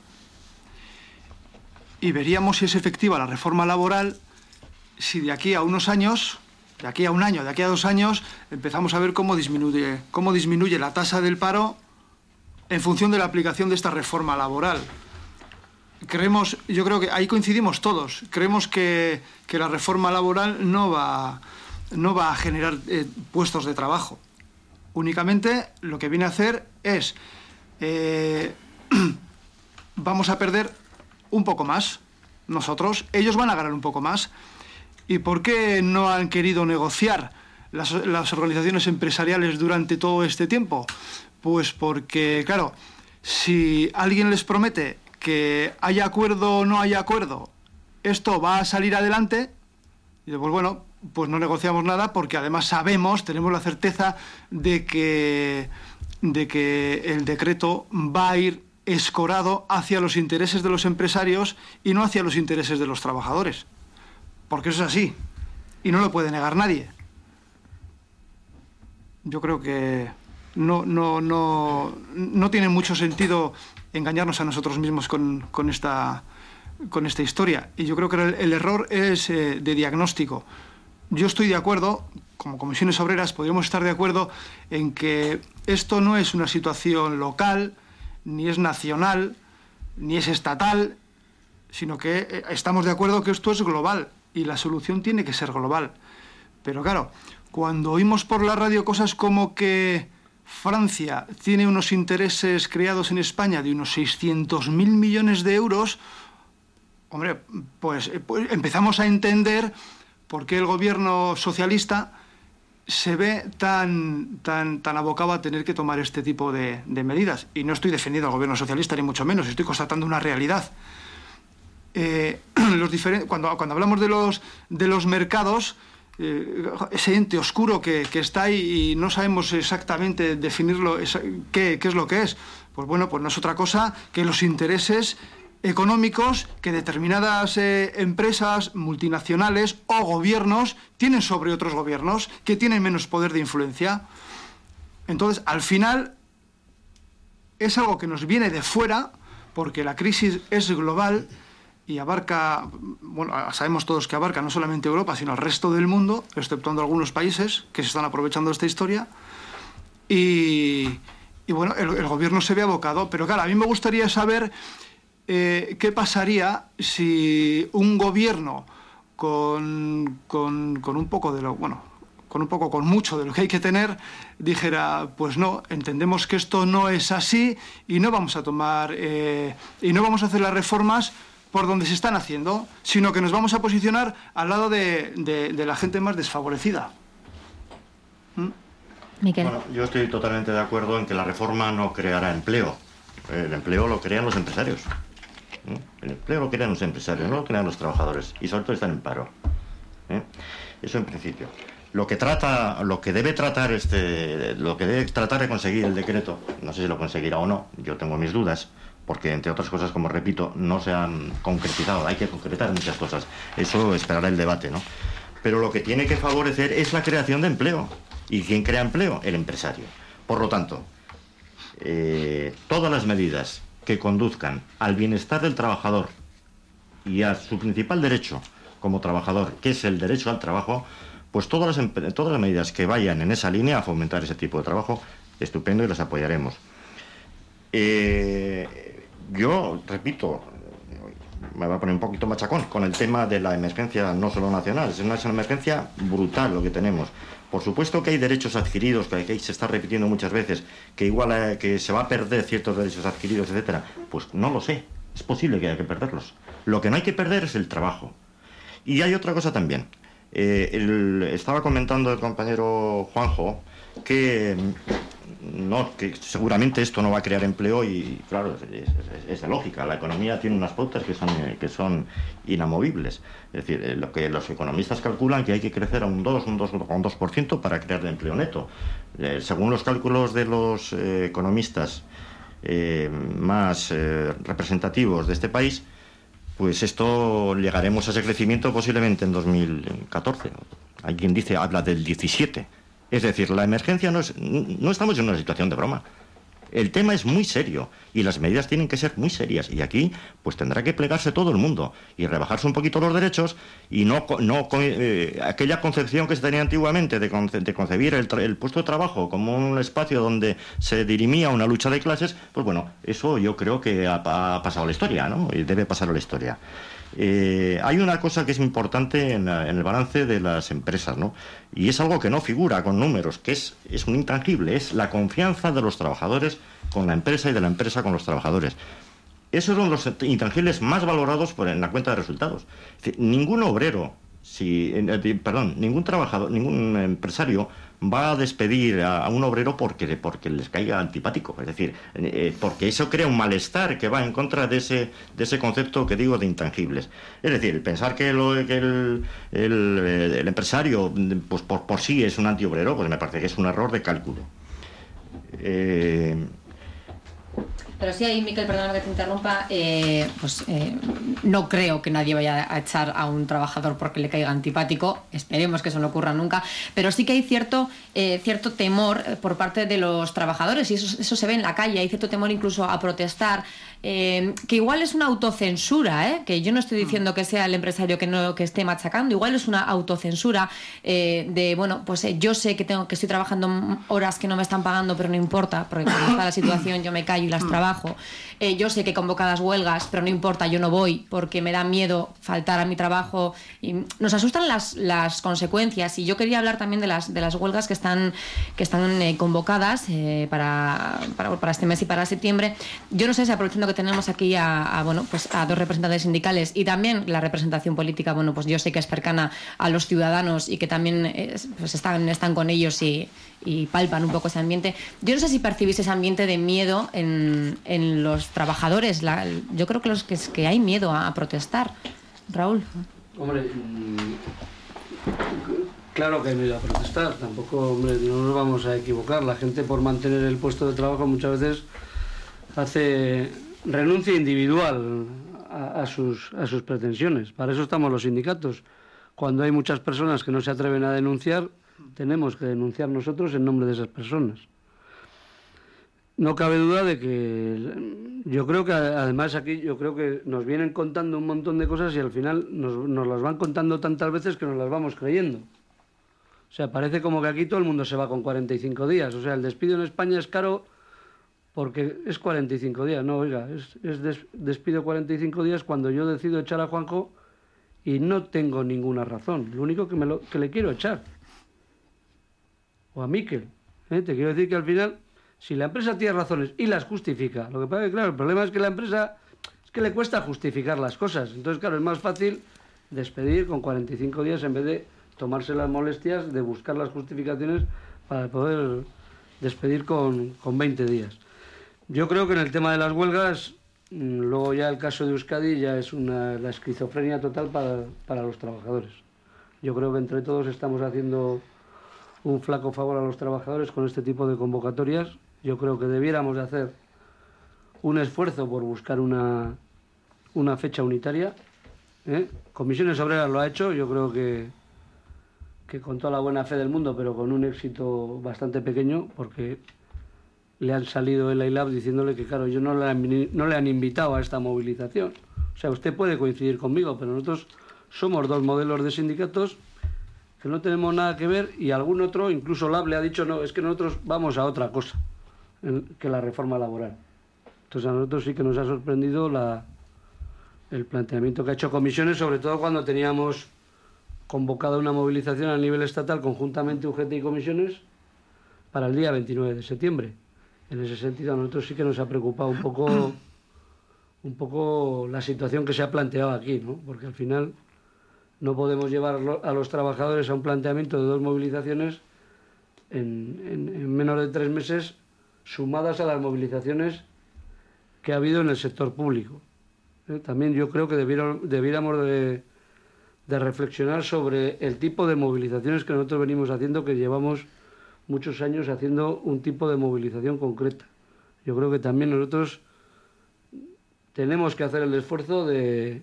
y veríamos si es efectiva la reforma laboral, si de aquí a unos años, de aquí a un año, de aquí a dos años, empezamos a ver cómo disminuye, cómo disminuye la tasa del paro en función de la aplicación de esta reforma laboral. Creemos, yo creo que ahí coincidimos todos, creemos que, que la reforma laboral no va, no va a generar eh, puestos de trabajo. Únicamente lo que viene a hacer es, eh, vamos a perder un poco más nosotros, ellos van a ganar un poco más. ¿Y por qué no han querido negociar las, las organizaciones empresariales durante todo este tiempo? Pues porque, claro, si alguien les promete que haya acuerdo o no haya acuerdo, esto va a salir adelante, y pues bueno, pues no negociamos nada porque además sabemos, tenemos la certeza de que, de que el decreto va a ir escorado hacia los intereses de los empresarios y no hacia los intereses de los trabajadores. Porque eso es así, y no lo puede negar nadie. Yo creo que no, no, no, no tiene mucho sentido engañarnos a nosotros mismos con, con, esta, con esta historia. Y yo creo que el, el error es eh, de diagnóstico. Yo estoy de acuerdo, como comisiones obreras podríamos estar de acuerdo en que esto no es una situación local, ni es nacional, ni es estatal, sino que estamos de acuerdo que esto es global y la solución tiene que ser global. Pero claro, cuando oímos por la radio cosas como que Francia tiene unos intereses creados en España de unos seiscientos mil millones de euros, hombre, pues, pues empezamos a entender por qué el gobierno socialista se ve tan, tan, tan abocado a tener que tomar este tipo de, de medidas. Y no estoy defendiendo al gobierno socialista, ni mucho menos, estoy constatando una realidad. Eh, los diferentes, cuando, cuando hablamos de los, de los mercados, eh, ese ente oscuro que, que está ahí y no sabemos exactamente definirlo, esa, qué, qué es lo que es, pues bueno, pues no es otra cosa que los intereses económicos que determinadas eh, empresas multinacionales o gobiernos tienen sobre otros gobiernos que tienen menos poder de influencia. Entonces, al final, es algo que nos viene de fuera, porque la crisis es global y abarca, bueno, sabemos todos que abarca no solamente Europa, sino el resto del mundo, exceptuando algunos países que se están aprovechando de esta historia. Y, y bueno, el, el gobierno se ve abocado, pero claro, a mí me gustaría saber Eh, ¿qué pasaría si un gobierno con, con, con un poco de lo, bueno, con un poco, con mucho de lo que hay que tener, dijera, pues no, entendemos que esto no es así y no vamos a tomar, eh, y no vamos a hacer las reformas por donde se están haciendo, sino que nos vamos a posicionar al lado de, de, de la gente más desfavorecida? ¿Mm? Miquel. Bueno, yo estoy totalmente de acuerdo en que la reforma no creará empleo. El empleo lo crean los empresarios. El empleo lo crean los empresarios, no lo crean los trabajadores, y sobre todo están en paro. ¿Eh? Eso en principio. Lo que trata, lo que debe tratar este, lo que debe tratar de conseguir el decreto, no sé si lo conseguirá o no, yo tengo mis dudas, porque entre otras cosas, como repito, no se han concretizado, hay que concretar muchas cosas. Eso esperará el debate, ¿no? Pero lo que tiene que favorecer es la creación de empleo. ¿Y quién crea empleo? El empresario. Por lo tanto, eh, todas las medidas que conduzcan al bienestar del trabajador y a su principal derecho como trabajador, que es el derecho al trabajo, pues todas las, todas las medidas que vayan en esa línea a fomentar ese tipo de trabajo, estupendo, y las apoyaremos. Eh, yo, repito, me voy a poner un poquito machacón con el tema de la emergencia no solo nacional, es una, es una emergencia brutal lo que tenemos. Por supuesto que hay derechos adquiridos, que, que se está repitiendo muchas veces, que igual eh, que se va a perder ciertos derechos adquiridos, etcétera. Pues no lo sé, es posible que haya que perderlos. Lo que no hay que perder es el trabajo. Y hay otra cosa también. Eh, el, estaba comentando el compañero Juanjo que, no, que seguramente esto no va a crear empleo y, claro, es, es, es de lógica. La economía tiene unas pautas que son, que son inamovibles. Es decir, lo que los economistas calculan que hay que crecer a un dos, un dos coma dos por ciento para crear empleo neto. Eh, según los cálculos de los eh, economistas eh, más eh, representativos de este país, pues esto llegaremos a ese crecimiento posiblemente en dos mil catorce. Hay quien dice, habla del diecisiete. Es decir, la emergencia no es, no estamos en una situación de broma. El tema es muy serio y las medidas tienen que ser muy serias. Y aquí pues tendrá que plegarse todo el mundo y rebajarse un poquito los derechos y no, no eh, aquella concepción que se tenía antiguamente de, conce, de concebir el, el puesto de trabajo como un espacio donde se dirimía una lucha de clases, pues bueno, eso yo creo que ha, ha pasado a la historia, ¿no? Y debe pasar a la historia. Eh, hay una cosa que es importante en, en el balance de las empresas, ¿no? Y es algo que no figura con números, que es, es un intangible, es la confianza de los trabajadores con la empresa y de la empresa con los trabajadores. Esos son los intangibles más valorados por, en la cuenta de resultados. Es decir, ningún obrero, si, eh, perdón, ningún trabajador, ningún empresario va a despedir a, a un obrero porque, porque les caiga antipático. Es decir, eh, porque eso crea un malestar que va en contra de ese, de ese concepto que digo de intangibles. Es decir, pensar que, lo, que el, el, el empresario pues por, por sí es un antiobrero, pues me parece que es un error de cálculo. Eh, Pero sí, ahí, Miquel, perdóname que te interrumpa, eh, pues eh, no creo que nadie vaya a echar a un trabajador porque le caiga antipático, esperemos que eso no ocurra nunca, pero sí que hay cierto, eh, cierto temor por parte de los trabajadores, y eso, eso se ve en la calle, hay cierto temor incluso a protestar, eh, que igual es una autocensura, ¿eh? Que yo no estoy diciendo que sea el empresario que no que esté machacando, igual es una autocensura eh, de, bueno, pues eh, yo sé que tengo que estoy trabajando horas que no me están pagando, pero no importa, porque cuando está la situación yo me callo y las trabajo. Eh, yo sé que he convocadas huelgas, pero no importa, yo no voy porque me da miedo faltar a mi trabajo. Y nos asustan las, las consecuencias. Y yo quería hablar también de las, de las huelgas que están, que están eh, convocadas eh, para, para, para este mes y para septiembre. Yo no sé si, aprovechando que tenemos aquí a, a, bueno, pues a dos representantes sindicales y también la representación política, bueno, pues yo sé que es cercana a los ciudadanos y que también eh, pues están, están con ellos y, y palpan un poco ese ambiente. Yo no sé si percibís ese ambiente de miedo en, en los trabajadores. La, yo creo que, los, que, es que hay miedo a, a protestar. Raúl. Hombre, claro que hay miedo a protestar. Tampoco, hombre, no nos vamos a equivocar. La gente, por mantener el puesto de trabajo, muchas veces hace renuncia individual a, a, sus, a sus pretensiones. Para eso estamos los sindicatos. Cuando hay muchas personas que no se atreven a denunciar, tenemos que denunciar nosotros en nombre de esas personas. No cabe duda de que yo creo que además aquí yo creo que nos vienen contando un montón de cosas y al final nos, nos las van contando tantas veces que nos las vamos creyendo. O sea, parece como que aquí todo el mundo se va con cuarenta y cinco días. O sea, el despido en España es caro porque es cuarenta y cinco días. No, oiga, es, es des, despido cuarenta y cinco días cuando yo decido echar a Juanjo y no tengo ninguna razón. Lo único que, me lo, que le quiero echar. O a Miquel. ¿eh? Te quiero decir que al final, si la empresa tiene razones y las justifica, lo que pasa es que, claro, el problema es que la empresa es que le cuesta justificar las cosas. Entonces, claro, es más fácil despedir con cuarenta y cinco días en vez de tomarse las molestias de buscar las justificaciones para poder despedir con, con veinte días. Yo creo que en el tema de las huelgas, luego ya el caso de Euskadi ya es una, la esquizofrenia total para, para los trabajadores. Yo creo que entre todos estamos haciendo un flaco favor a los trabajadores con este tipo de convocatorias. Yo creo que debiéramos de hacer un esfuerzo por buscar una, una fecha unitaria. ¿eh? Comisiones Obreras lo ha hecho, yo creo que, que con toda la buena fe del mundo, pero con un éxito bastante pequeño, porque le han salido el I L A B diciéndole que, claro, ellos no le han, no le han invitado a esta movilización. O sea, usted puede coincidir conmigo, pero nosotros somos dos modelos de sindicatos que no tenemos nada que ver, y algún otro, incluso L A B le ha dicho, no, es que nosotros vamos a otra cosa que la reforma laboral. Entonces a nosotros sí que nos ha sorprendido la, el planteamiento que ha hecho Comisiones, sobre todo cuando teníamos convocada una movilización a nivel estatal conjuntamente U G T y Comisiones para el día veintinueve de septiembre. En ese sentido a nosotros sí que nos ha preocupado un poco, un poco la situación que se ha planteado aquí, ¿no? Porque al final no podemos llevar a los trabajadores a un planteamiento de dos movilizaciones en, en, en menos de tres meses, sumadas a las movilizaciones que ha habido en el sector público. ¿Eh? También yo creo que debiéramos, debiéramos de, de reflexionar sobre el tipo de movilizaciones que nosotros venimos haciendo, que llevamos muchos años haciendo un tipo de movilización concreta. Yo creo que también nosotros tenemos que hacer el esfuerzo de,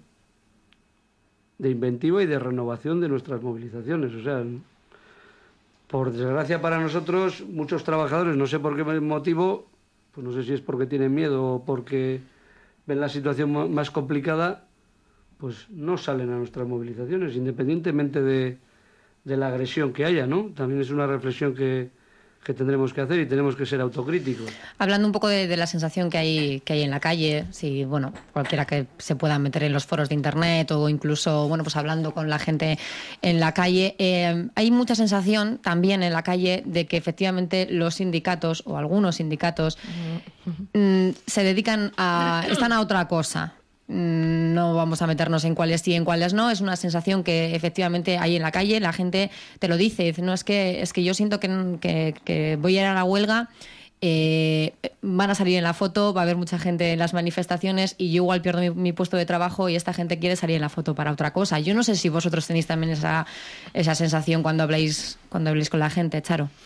de inventiva y de renovación de nuestras movilizaciones. O sea, por desgracia para nosotros, muchos trabajadores, no sé por qué motivo, pues no sé si es porque tienen miedo o porque ven la situación más complicada, pues no salen a nuestras movilizaciones, independientemente de, de la agresión que haya, ¿no? También es una reflexión que, que tendremos que hacer y tenemos que ser autocríticos. Hablando un poco de, de la sensación que hay que hay en la calle, si bueno, cualquiera que se pueda meter en los foros de internet o incluso bueno, pues hablando con la gente en la calle, eh, hay mucha sensación también en la calle de que efectivamente los sindicatos o algunos sindicatos mm, se dedican a están a otra cosa. No vamos a meternos en cuáles sí y en cuáles no. Es una sensación que efectivamente hay en la calle. La gente te lo dice, dice no, es que es que yo siento que, que, que voy a ir a la huelga, eh, van a salir en la foto, va a haber mucha gente en las manifestaciones y yo igual pierdo mi, mi puesto de trabajo y esta gente quiere salir en la foto para otra cosa. Yo no sé si vosotros tenéis también esa, esa sensación cuando habláis, cuando habláis con la gente, Charo.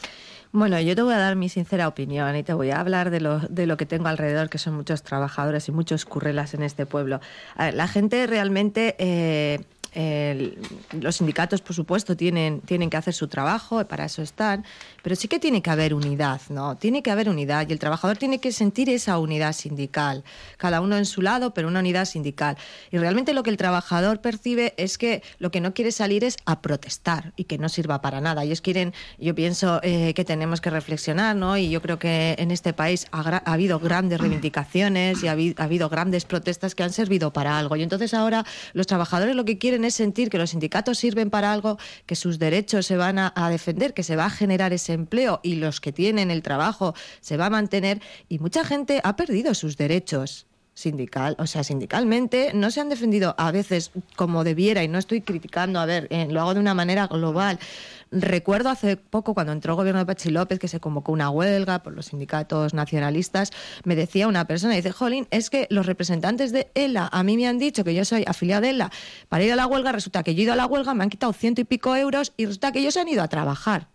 Bueno, yo te voy a dar mi sincera opinión y te voy a hablar de lo, de lo que tengo alrededor, que son muchos trabajadores y muchos currelas en este pueblo. A ver, la gente realmente... Eh, Eh, los sindicatos, por supuesto, tienen, tienen que hacer su trabajo, para eso están, pero sí que tiene que haber unidad, ¿no? Tiene que haber unidad y el trabajador tiene que sentir esa unidad sindical, cada uno en su lado, pero una unidad sindical. Y realmente lo que el trabajador percibe es que lo que no quiere salir es a protestar y que no sirva para nada. Ellos quieren, yo pienso eh, que tenemos que reflexionar, ¿no? Y yo creo que en este país ha, ha habido grandes reivindicaciones y ha habido, ha habido grandes protestas que han servido para algo. Y entonces ahora los trabajadores lo que quieren es sentir que los sindicatos sirven para algo, que sus derechos se van a, a defender, que se va a generar ese empleo y los que tienen el trabajo se va a mantener, y mucha gente ha perdido sus derechos sindical, o sea, sindicalmente no se han defendido a veces como debiera, y no estoy criticando, a ver, eh, lo hago de una manera global. Recuerdo hace poco, cuando entró el gobierno de Patxi López, que se convocó una huelga por los sindicatos nacionalistas, me decía una persona, dice, jolín, es que los representantes de ELA a mí me han dicho que yo soy afiliada de ELA para ir a la huelga, resulta que yo he ido a la huelga, me han quitado ciento y pico euros y resulta que ellos se han ido a trabajar.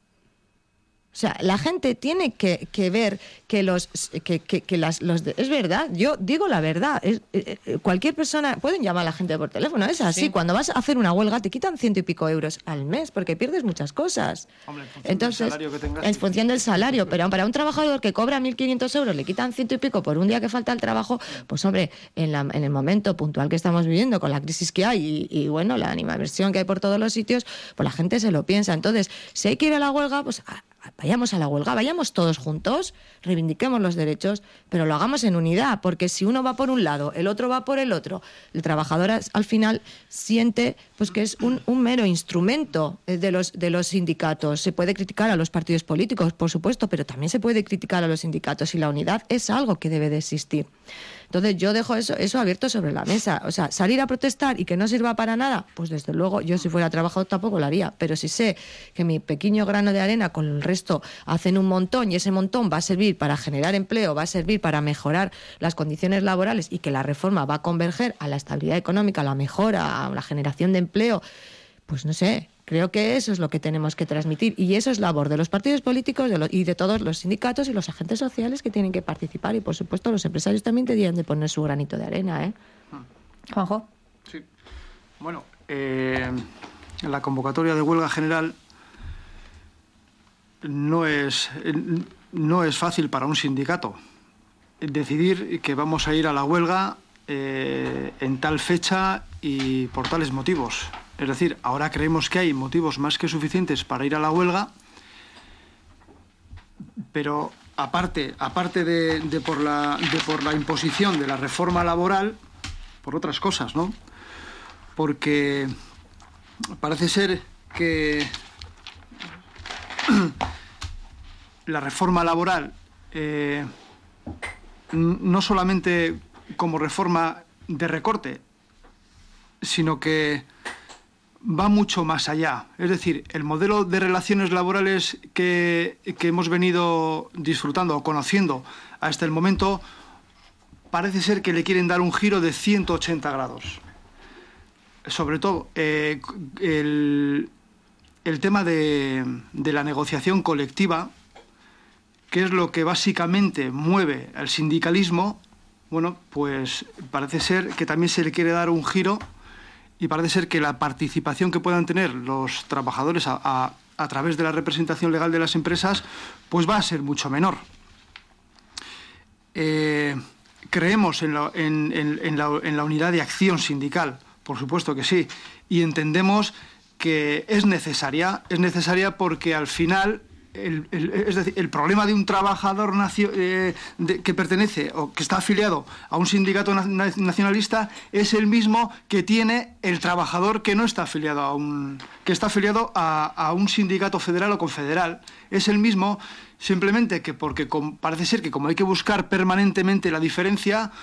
O sea, la gente tiene que, que ver que los que, que, que las los de, es verdad, yo digo la verdad, es, eh, cualquier persona, pueden llamar a la gente por teléfono, es así, sí. Cuando vas a hacer una huelga te quitan ciento y pico euros al mes porque pierdes muchas cosas. Hombre, en función Entonces, del salario que tengas, en función del salario, pero para un trabajador que cobra mil quinientos euros le quitan ciento y pico por un día que falta el trabajo, pues hombre, en, la, en el momento puntual que estamos viviendo, con la crisis que hay y, y bueno, la animadversión que hay por todos los sitios, pues la gente se lo piensa. Entonces, si hay que ir a la huelga, pues vayamos a la huelga, vayamos todos juntos, reivindiquemos los derechos, pero lo hagamos en unidad, porque si uno va por un lado, el otro va por el otro, el trabajador al final siente pues que es un, un mero instrumento de los, de los sindicatos. Se puede criticar a los partidos políticos, por supuesto, pero también se puede criticar a los sindicatos y la unidad es algo que debe de existir. Entonces yo dejo eso, eso abierto sobre la mesa. O sea, salir a protestar y que no sirva para nada, pues desde luego yo si fuera trabajador tampoco lo haría. Pero si sé que mi pequeño grano de arena con el resto hacen un montón y ese montón va a servir para generar empleo, va a servir para mejorar las condiciones laborales y que la reforma va a converger a la estabilidad económica, a la mejora, a la generación de empleo, pues no sé, creo que eso es lo que tenemos que transmitir y eso es labor de los partidos políticos de lo, y de todos los sindicatos y los agentes sociales que tienen que participar y por supuesto los empresarios también tendrían de poner su granito de arena, ¿eh? Juanjo. Sí. Bueno, eh, la convocatoria de huelga general no es, no es fácil para un sindicato decidir que vamos a ir a la huelga eh, en tal fecha y por tales motivos. Es decir, ahora creemos que hay motivos más que suficientes para ir a la huelga, pero aparte, aparte de, de, por la, de por la imposición de la reforma laboral, por otras cosas, ¿no? Porque parece ser que la reforma laboral, eh, no solamente como reforma de recorte, sino que va mucho más allá. Es decir, el modelo de relaciones laborales que, que hemos venido disfrutando o conociendo hasta el momento parece ser que le quieren dar un giro de ciento ochenta grados. Sobre todo, eh, el, el tema de, de la negociación colectiva, que es lo que básicamente mueve al sindicalismo, bueno, pues parece ser que también se le quiere dar un giro. Y parece ser que la participación que puedan tener los trabajadores a, a, a través de la representación legal de las empresas, pues va a ser mucho menor. Eh, creemos en la, en, en, en, la, en la unidad de acción sindical, por supuesto que sí, y entendemos que es necesaria, es necesaria porque al final el, el, es decir, el problema de un trabajador nacio, eh, de, que pertenece o que está afiliado a un sindicato na, nacionalista es el mismo que tiene el trabajador que no está afiliado a un que está afiliado a, a un sindicato federal o confederal. Es el mismo, simplemente que porque com, parece ser que como hay que buscar permanentemente la diferencia,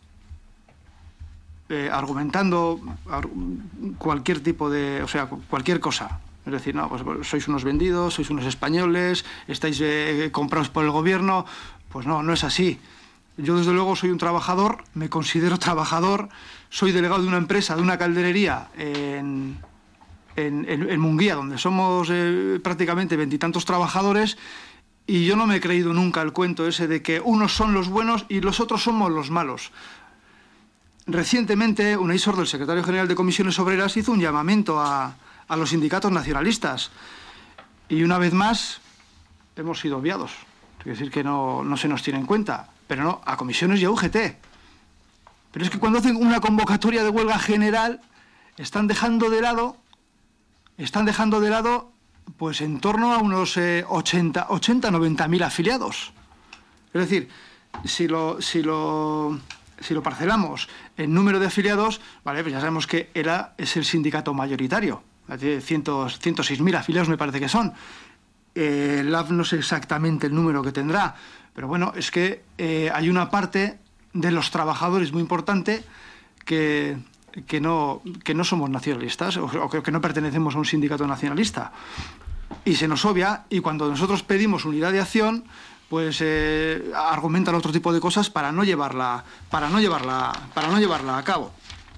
eh, argumentando ar, cualquier tipo de, o sea, cualquier cosa. Es decir, no, pues sois unos vendidos, sois unos españoles, estáis eh, comprados por el gobierno. Pues no, no es así. Yo desde luego soy un trabajador, me considero trabajador, soy delegado de una empresa, de una calderería en, en, en, en Munguía, donde somos eh, prácticamente veintitantos trabajadores y yo no me he creído nunca el cuento ese de que unos son los buenos y los otros somos los malos. Recientemente, Unai Sordo, el secretario general de Comisiones Obreras, hizo un llamamiento a, a los sindicatos nacionalistas. Y una vez más, hemos sido obviados. Es decir, que no, no se nos tiene en cuenta. Pero no, a comisiones y a U G T. Pero es que cuando hacen una convocatoria de huelga general, están dejando de lado, están dejando de lado, pues en torno a unos eh, ochenta, noventa mil afiliados. Es decir, si lo, si lo, si lo parcelamos en número de afiliados, vale, pues ya sabemos que E L A es el sindicato mayoritario. ciento seis mil afiliados me parece que son. Eh, el A F no sé exactamente el número que tendrá, pero bueno, es que eh, hay una parte de los trabajadores muy importante que, que, no, que no somos nacionalistas o, o que no pertenecemos a un sindicato nacionalista. Y se nos obvia, y cuando nosotros pedimos unidad de acción, pues eh, argumentan otro tipo de cosas para no llevarla, para no llevarla, para no llevarla a cabo.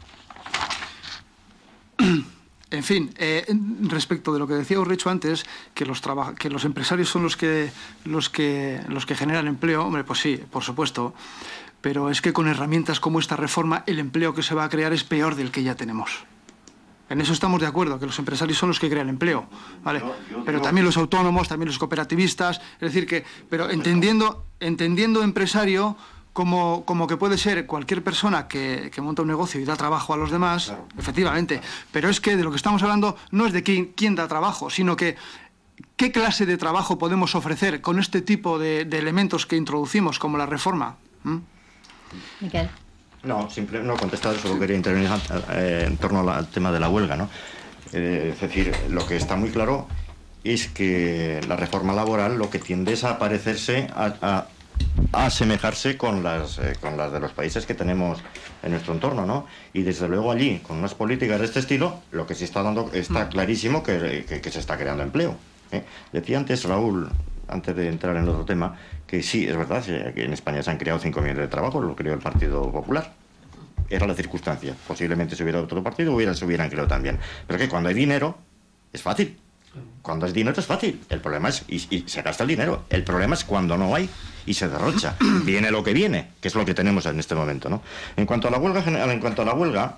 En fin, eh, respecto de lo que decía Urricho antes, que los, que los empresarios son los que, los, que, los que generan empleo, hombre, pues sí, por supuesto, pero es que con herramientas como esta reforma el empleo que se va a crear es peor del que ya tenemos. En eso estamos de acuerdo, que los empresarios son los que crean empleo, ¿vale? Yo, yo, pero yo... también los autónomos, también los cooperativistas, es decir que, pero entendiendo, entendiendo empresario como, como que puede ser cualquier persona que, que monta un negocio y da trabajo a los demás, claro, efectivamente, claro. Pero es que de lo que estamos hablando no es de quién, quién da trabajo, sino que qué clase de trabajo podemos ofrecer con este tipo de, de elementos que introducimos, como la reforma. ¿Mm? Miquel. No, simple, no contestar, solo quería intervenir eh, en torno al tema de la huelga, ¿no? Eh, es decir, lo que está muy claro es que la reforma laboral lo que tiende es a parecerse, a, a, a asemejarse con las, eh, con las de los países que tenemos en nuestro entorno, ¿no? Y desde luego allí, con unas políticas de este estilo, lo que sí está dando, está clarísimo que, que, que se está creando empleo, ¿eh? Decía antes Raúl, antes de entrar en otro tema, que sí, es verdad, que en España se han creado cinco millones de trabajos, lo creó el Partido Popular. Era la circunstancia. Posiblemente si hubiera otro partido, hubiera, se hubieran creado también. Pero que cuando hay dinero, es fácil. Cuando hay dinero es fácil. El problema es, y, y se gasta el dinero. El problema es cuando no hay y se derrocha. Viene lo que viene, que es lo que tenemos en este momento, ¿no? En cuanto a la huelga, en cuanto a la huelga,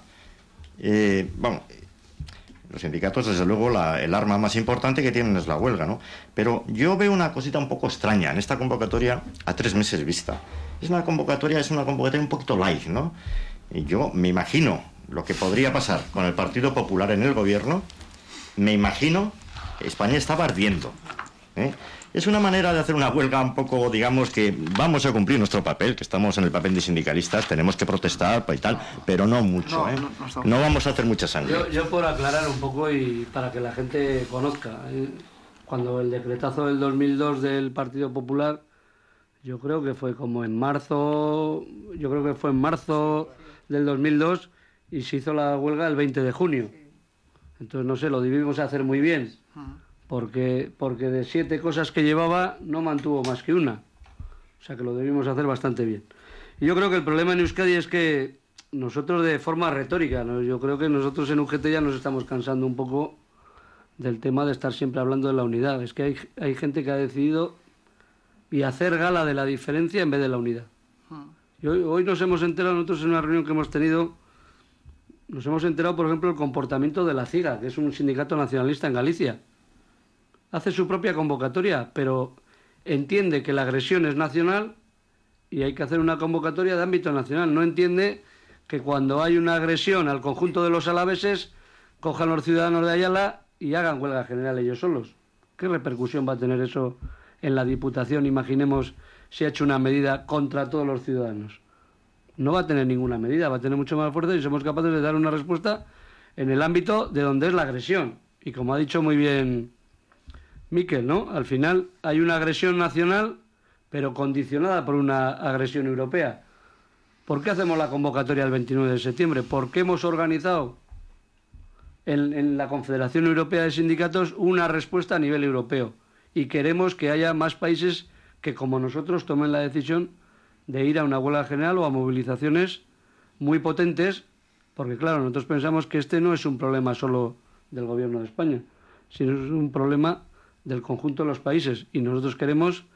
eh, bueno, los sindicatos, desde luego, la, el arma más importante que tienen es la huelga, ¿no? Pero yo veo una cosita un poco extraña en esta convocatoria a tres meses vista. Es una convocatoria, es una convocatoria un poquito light, ¿no? Y yo me imagino lo que podría pasar con el Partido Popular en el gobierno. Me imagino que España estaba ardiendo, ¿eh? Es una manera de hacer una huelga un poco, digamos, que vamos a cumplir nuestro papel, que estamos en el papel de sindicalistas, tenemos que protestar y tal, pero no mucho, no, ¿eh? No, no, no vamos a hacer mucha sangre. Yo, yo por aclarar un poco y para que la gente conozca, ¿eh? Cuando el decretazo del dos mil dos del Partido Popular, yo creo que fue como en marzo, yo creo que fue en marzo del dos mil dos y se hizo la huelga el veinte de junio. Entonces, no sé, lo debimos hacer muy bien. Porque, porque de siete cosas que llevaba no mantuvo más que una. O sea que lo debimos hacer bastante bien. Y yo creo que el problema en Euskadi es que nosotros de forma retórica, ¿no? Yo creo que nosotros en U G T ya nos estamos cansando un poco del tema de estar siempre hablando de la unidad. Es que hay, hay gente que ha decidido y hacer gala de la diferencia en vez de la unidad. Y hoy, hoy nos hemos enterado nosotros en una reunión que hemos tenido, nos hemos enterado, por ejemplo, el comportamiento de la CIGA, que es un sindicato nacionalista en Galicia. Hace su propia convocatoria, pero entiende que la agresión es nacional y hay que hacer una convocatoria de ámbito nacional. No entiende que cuando hay una agresión al conjunto de los alaveses, cojan los ciudadanos de Ayala y hagan huelga general ellos solos. ¿Qué repercusión va a tener eso en la Diputación? Imaginemos si ha hecho una medida contra todos los ciudadanos. No va a tener ninguna medida, va a tener mucho más fuerza y somos capaces de dar una respuesta en el ámbito de donde es la agresión. Y como ha dicho muy bien Miquel, ¿no? Al final hay una agresión nacional, pero condicionada por una agresión europea. ¿Por qué hacemos la convocatoria el veintinueve de septiembre? Porque hemos organizado en, en la Confederación Europea de Sindicatos una respuesta a nivel europeo. Y queremos que haya más países que, como nosotros, tomen la decisión de ir a una huelga general o a movilizaciones muy potentes, porque, claro, nosotros pensamos que este no es un problema solo del Gobierno de España, sino es un problema del conjunto de los países, y nosotros queremos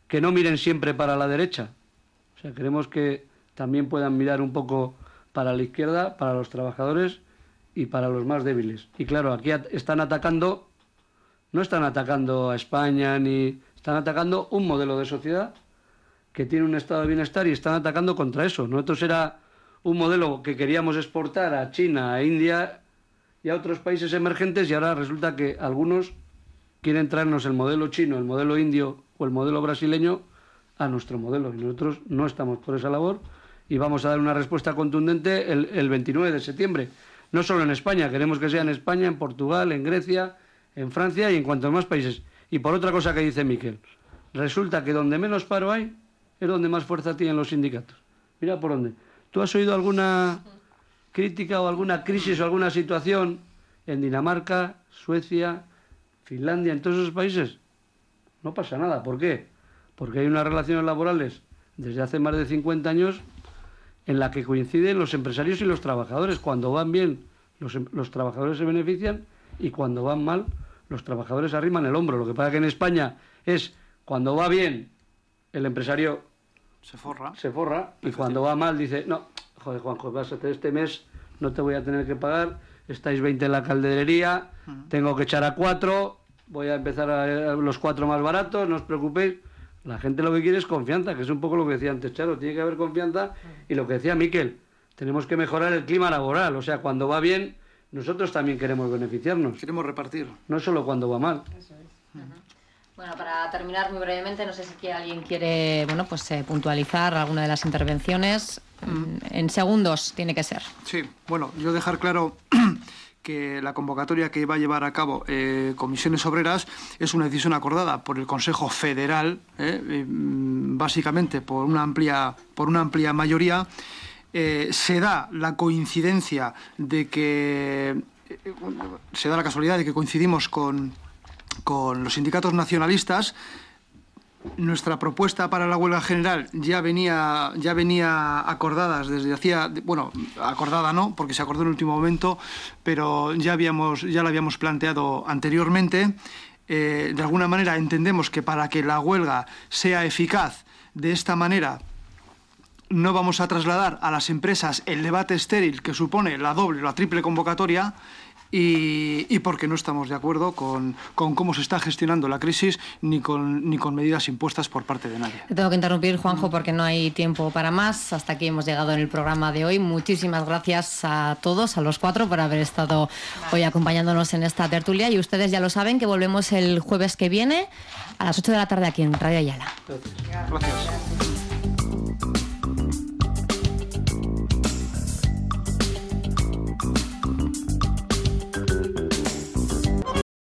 que no miren siempre para la derecha. O sea, queremos que también puedan mirar un poco para la izquierda, para los trabajadores y para los más débiles. Y claro, aquí están atacando, no están atacando a España, ni están atacando un modelo de sociedad que tiene un estado de bienestar y están atacando contra eso. Nosotros era un modelo que queríamos exportar a China, a India y a otros países emergentes, y ahora resulta que algunos quieren traernos el modelo chino, el modelo indio o el modelo brasileño a nuestro modelo, y nosotros no estamos por esa labor y vamos a dar una respuesta contundente el, el veintinueve de septiembre. No solo en España, queremos que sea en España, en Portugal, en Grecia, en Francia y en cuantos más países. Y por otra cosa que dice Miquel, resulta que donde menos paro hay es donde más fuerza tienen los sindicatos. Mira por dónde. ¿Tú has oído alguna crítica o alguna crisis o alguna situación en Dinamarca, Suecia, Finlandia, en todos esos países? No pasa nada. ¿Por qué? Porque hay unas relaciones laborales desde hace más de cincuenta años en la que coinciden los empresarios y los trabajadores. Cuando van bien, los, los trabajadores se benefician, y cuando van mal, los trabajadores arriman el hombro. Lo que pasa que en España es, cuando va bien, el empresario se forra, se forra y cuando va mal dice, no, joder, Juanjo, vas a hacer este mes, no te voy a tener que pagar, estáis veinte en la calderería, uh-huh. tengo que echar a cuatro, voy a empezar a, a los cuatro más baratos, no os preocupéis. La gente lo que quiere es confianza, que es un poco lo que decía antes Charo, tiene que haber confianza, y lo que decía Miquel, tenemos que mejorar el clima laboral, o sea, cuando va bien, nosotros también queremos beneficiarnos. Queremos repartir. No solo cuando va mal. Eso es. Uh-huh. Bueno, para terminar muy brevemente, no sé si alguien quiere, bueno, pues eh, puntualizar alguna de las intervenciones. Uh-huh. En segundos tiene que ser. Sí, bueno, yo dejar claro que la convocatoria que va a llevar a cabo eh, Comisiones Obreras es una decisión acordada por el Consejo Federal, eh, eh, básicamente por una amplia, por una amplia mayoría. Eh, se da la coincidencia de que eh, se da la casualidad de que coincidimos con, con los sindicatos nacionalistas. Nuestra propuesta para la huelga general ya venía ya venía acordada desde hacía, bueno, acordada no, porque se acordó en el último momento, pero ya habíamos ya la habíamos planteado anteriormente. Eh, de alguna manera entendemos que para que la huelga sea eficaz de esta manera no vamos a trasladar a las empresas el debate estéril que supone la doble o la triple convocatoria, y, y porque no estamos de acuerdo con, con cómo se está gestionando la crisis ni con, ni con medidas impuestas por parte de nadie. Te tengo que interrumpir, Juanjo, porque no hay tiempo para más. Hasta aquí hemos llegado en el programa de hoy. Muchísimas gracias a todos, a los cuatro, por haber estado hoy acompañándonos en esta tertulia, y ustedes ya lo saben que volvemos el jueves que viene a las ocho de la tarde aquí en Radio Ayala. Gracias. Gracias.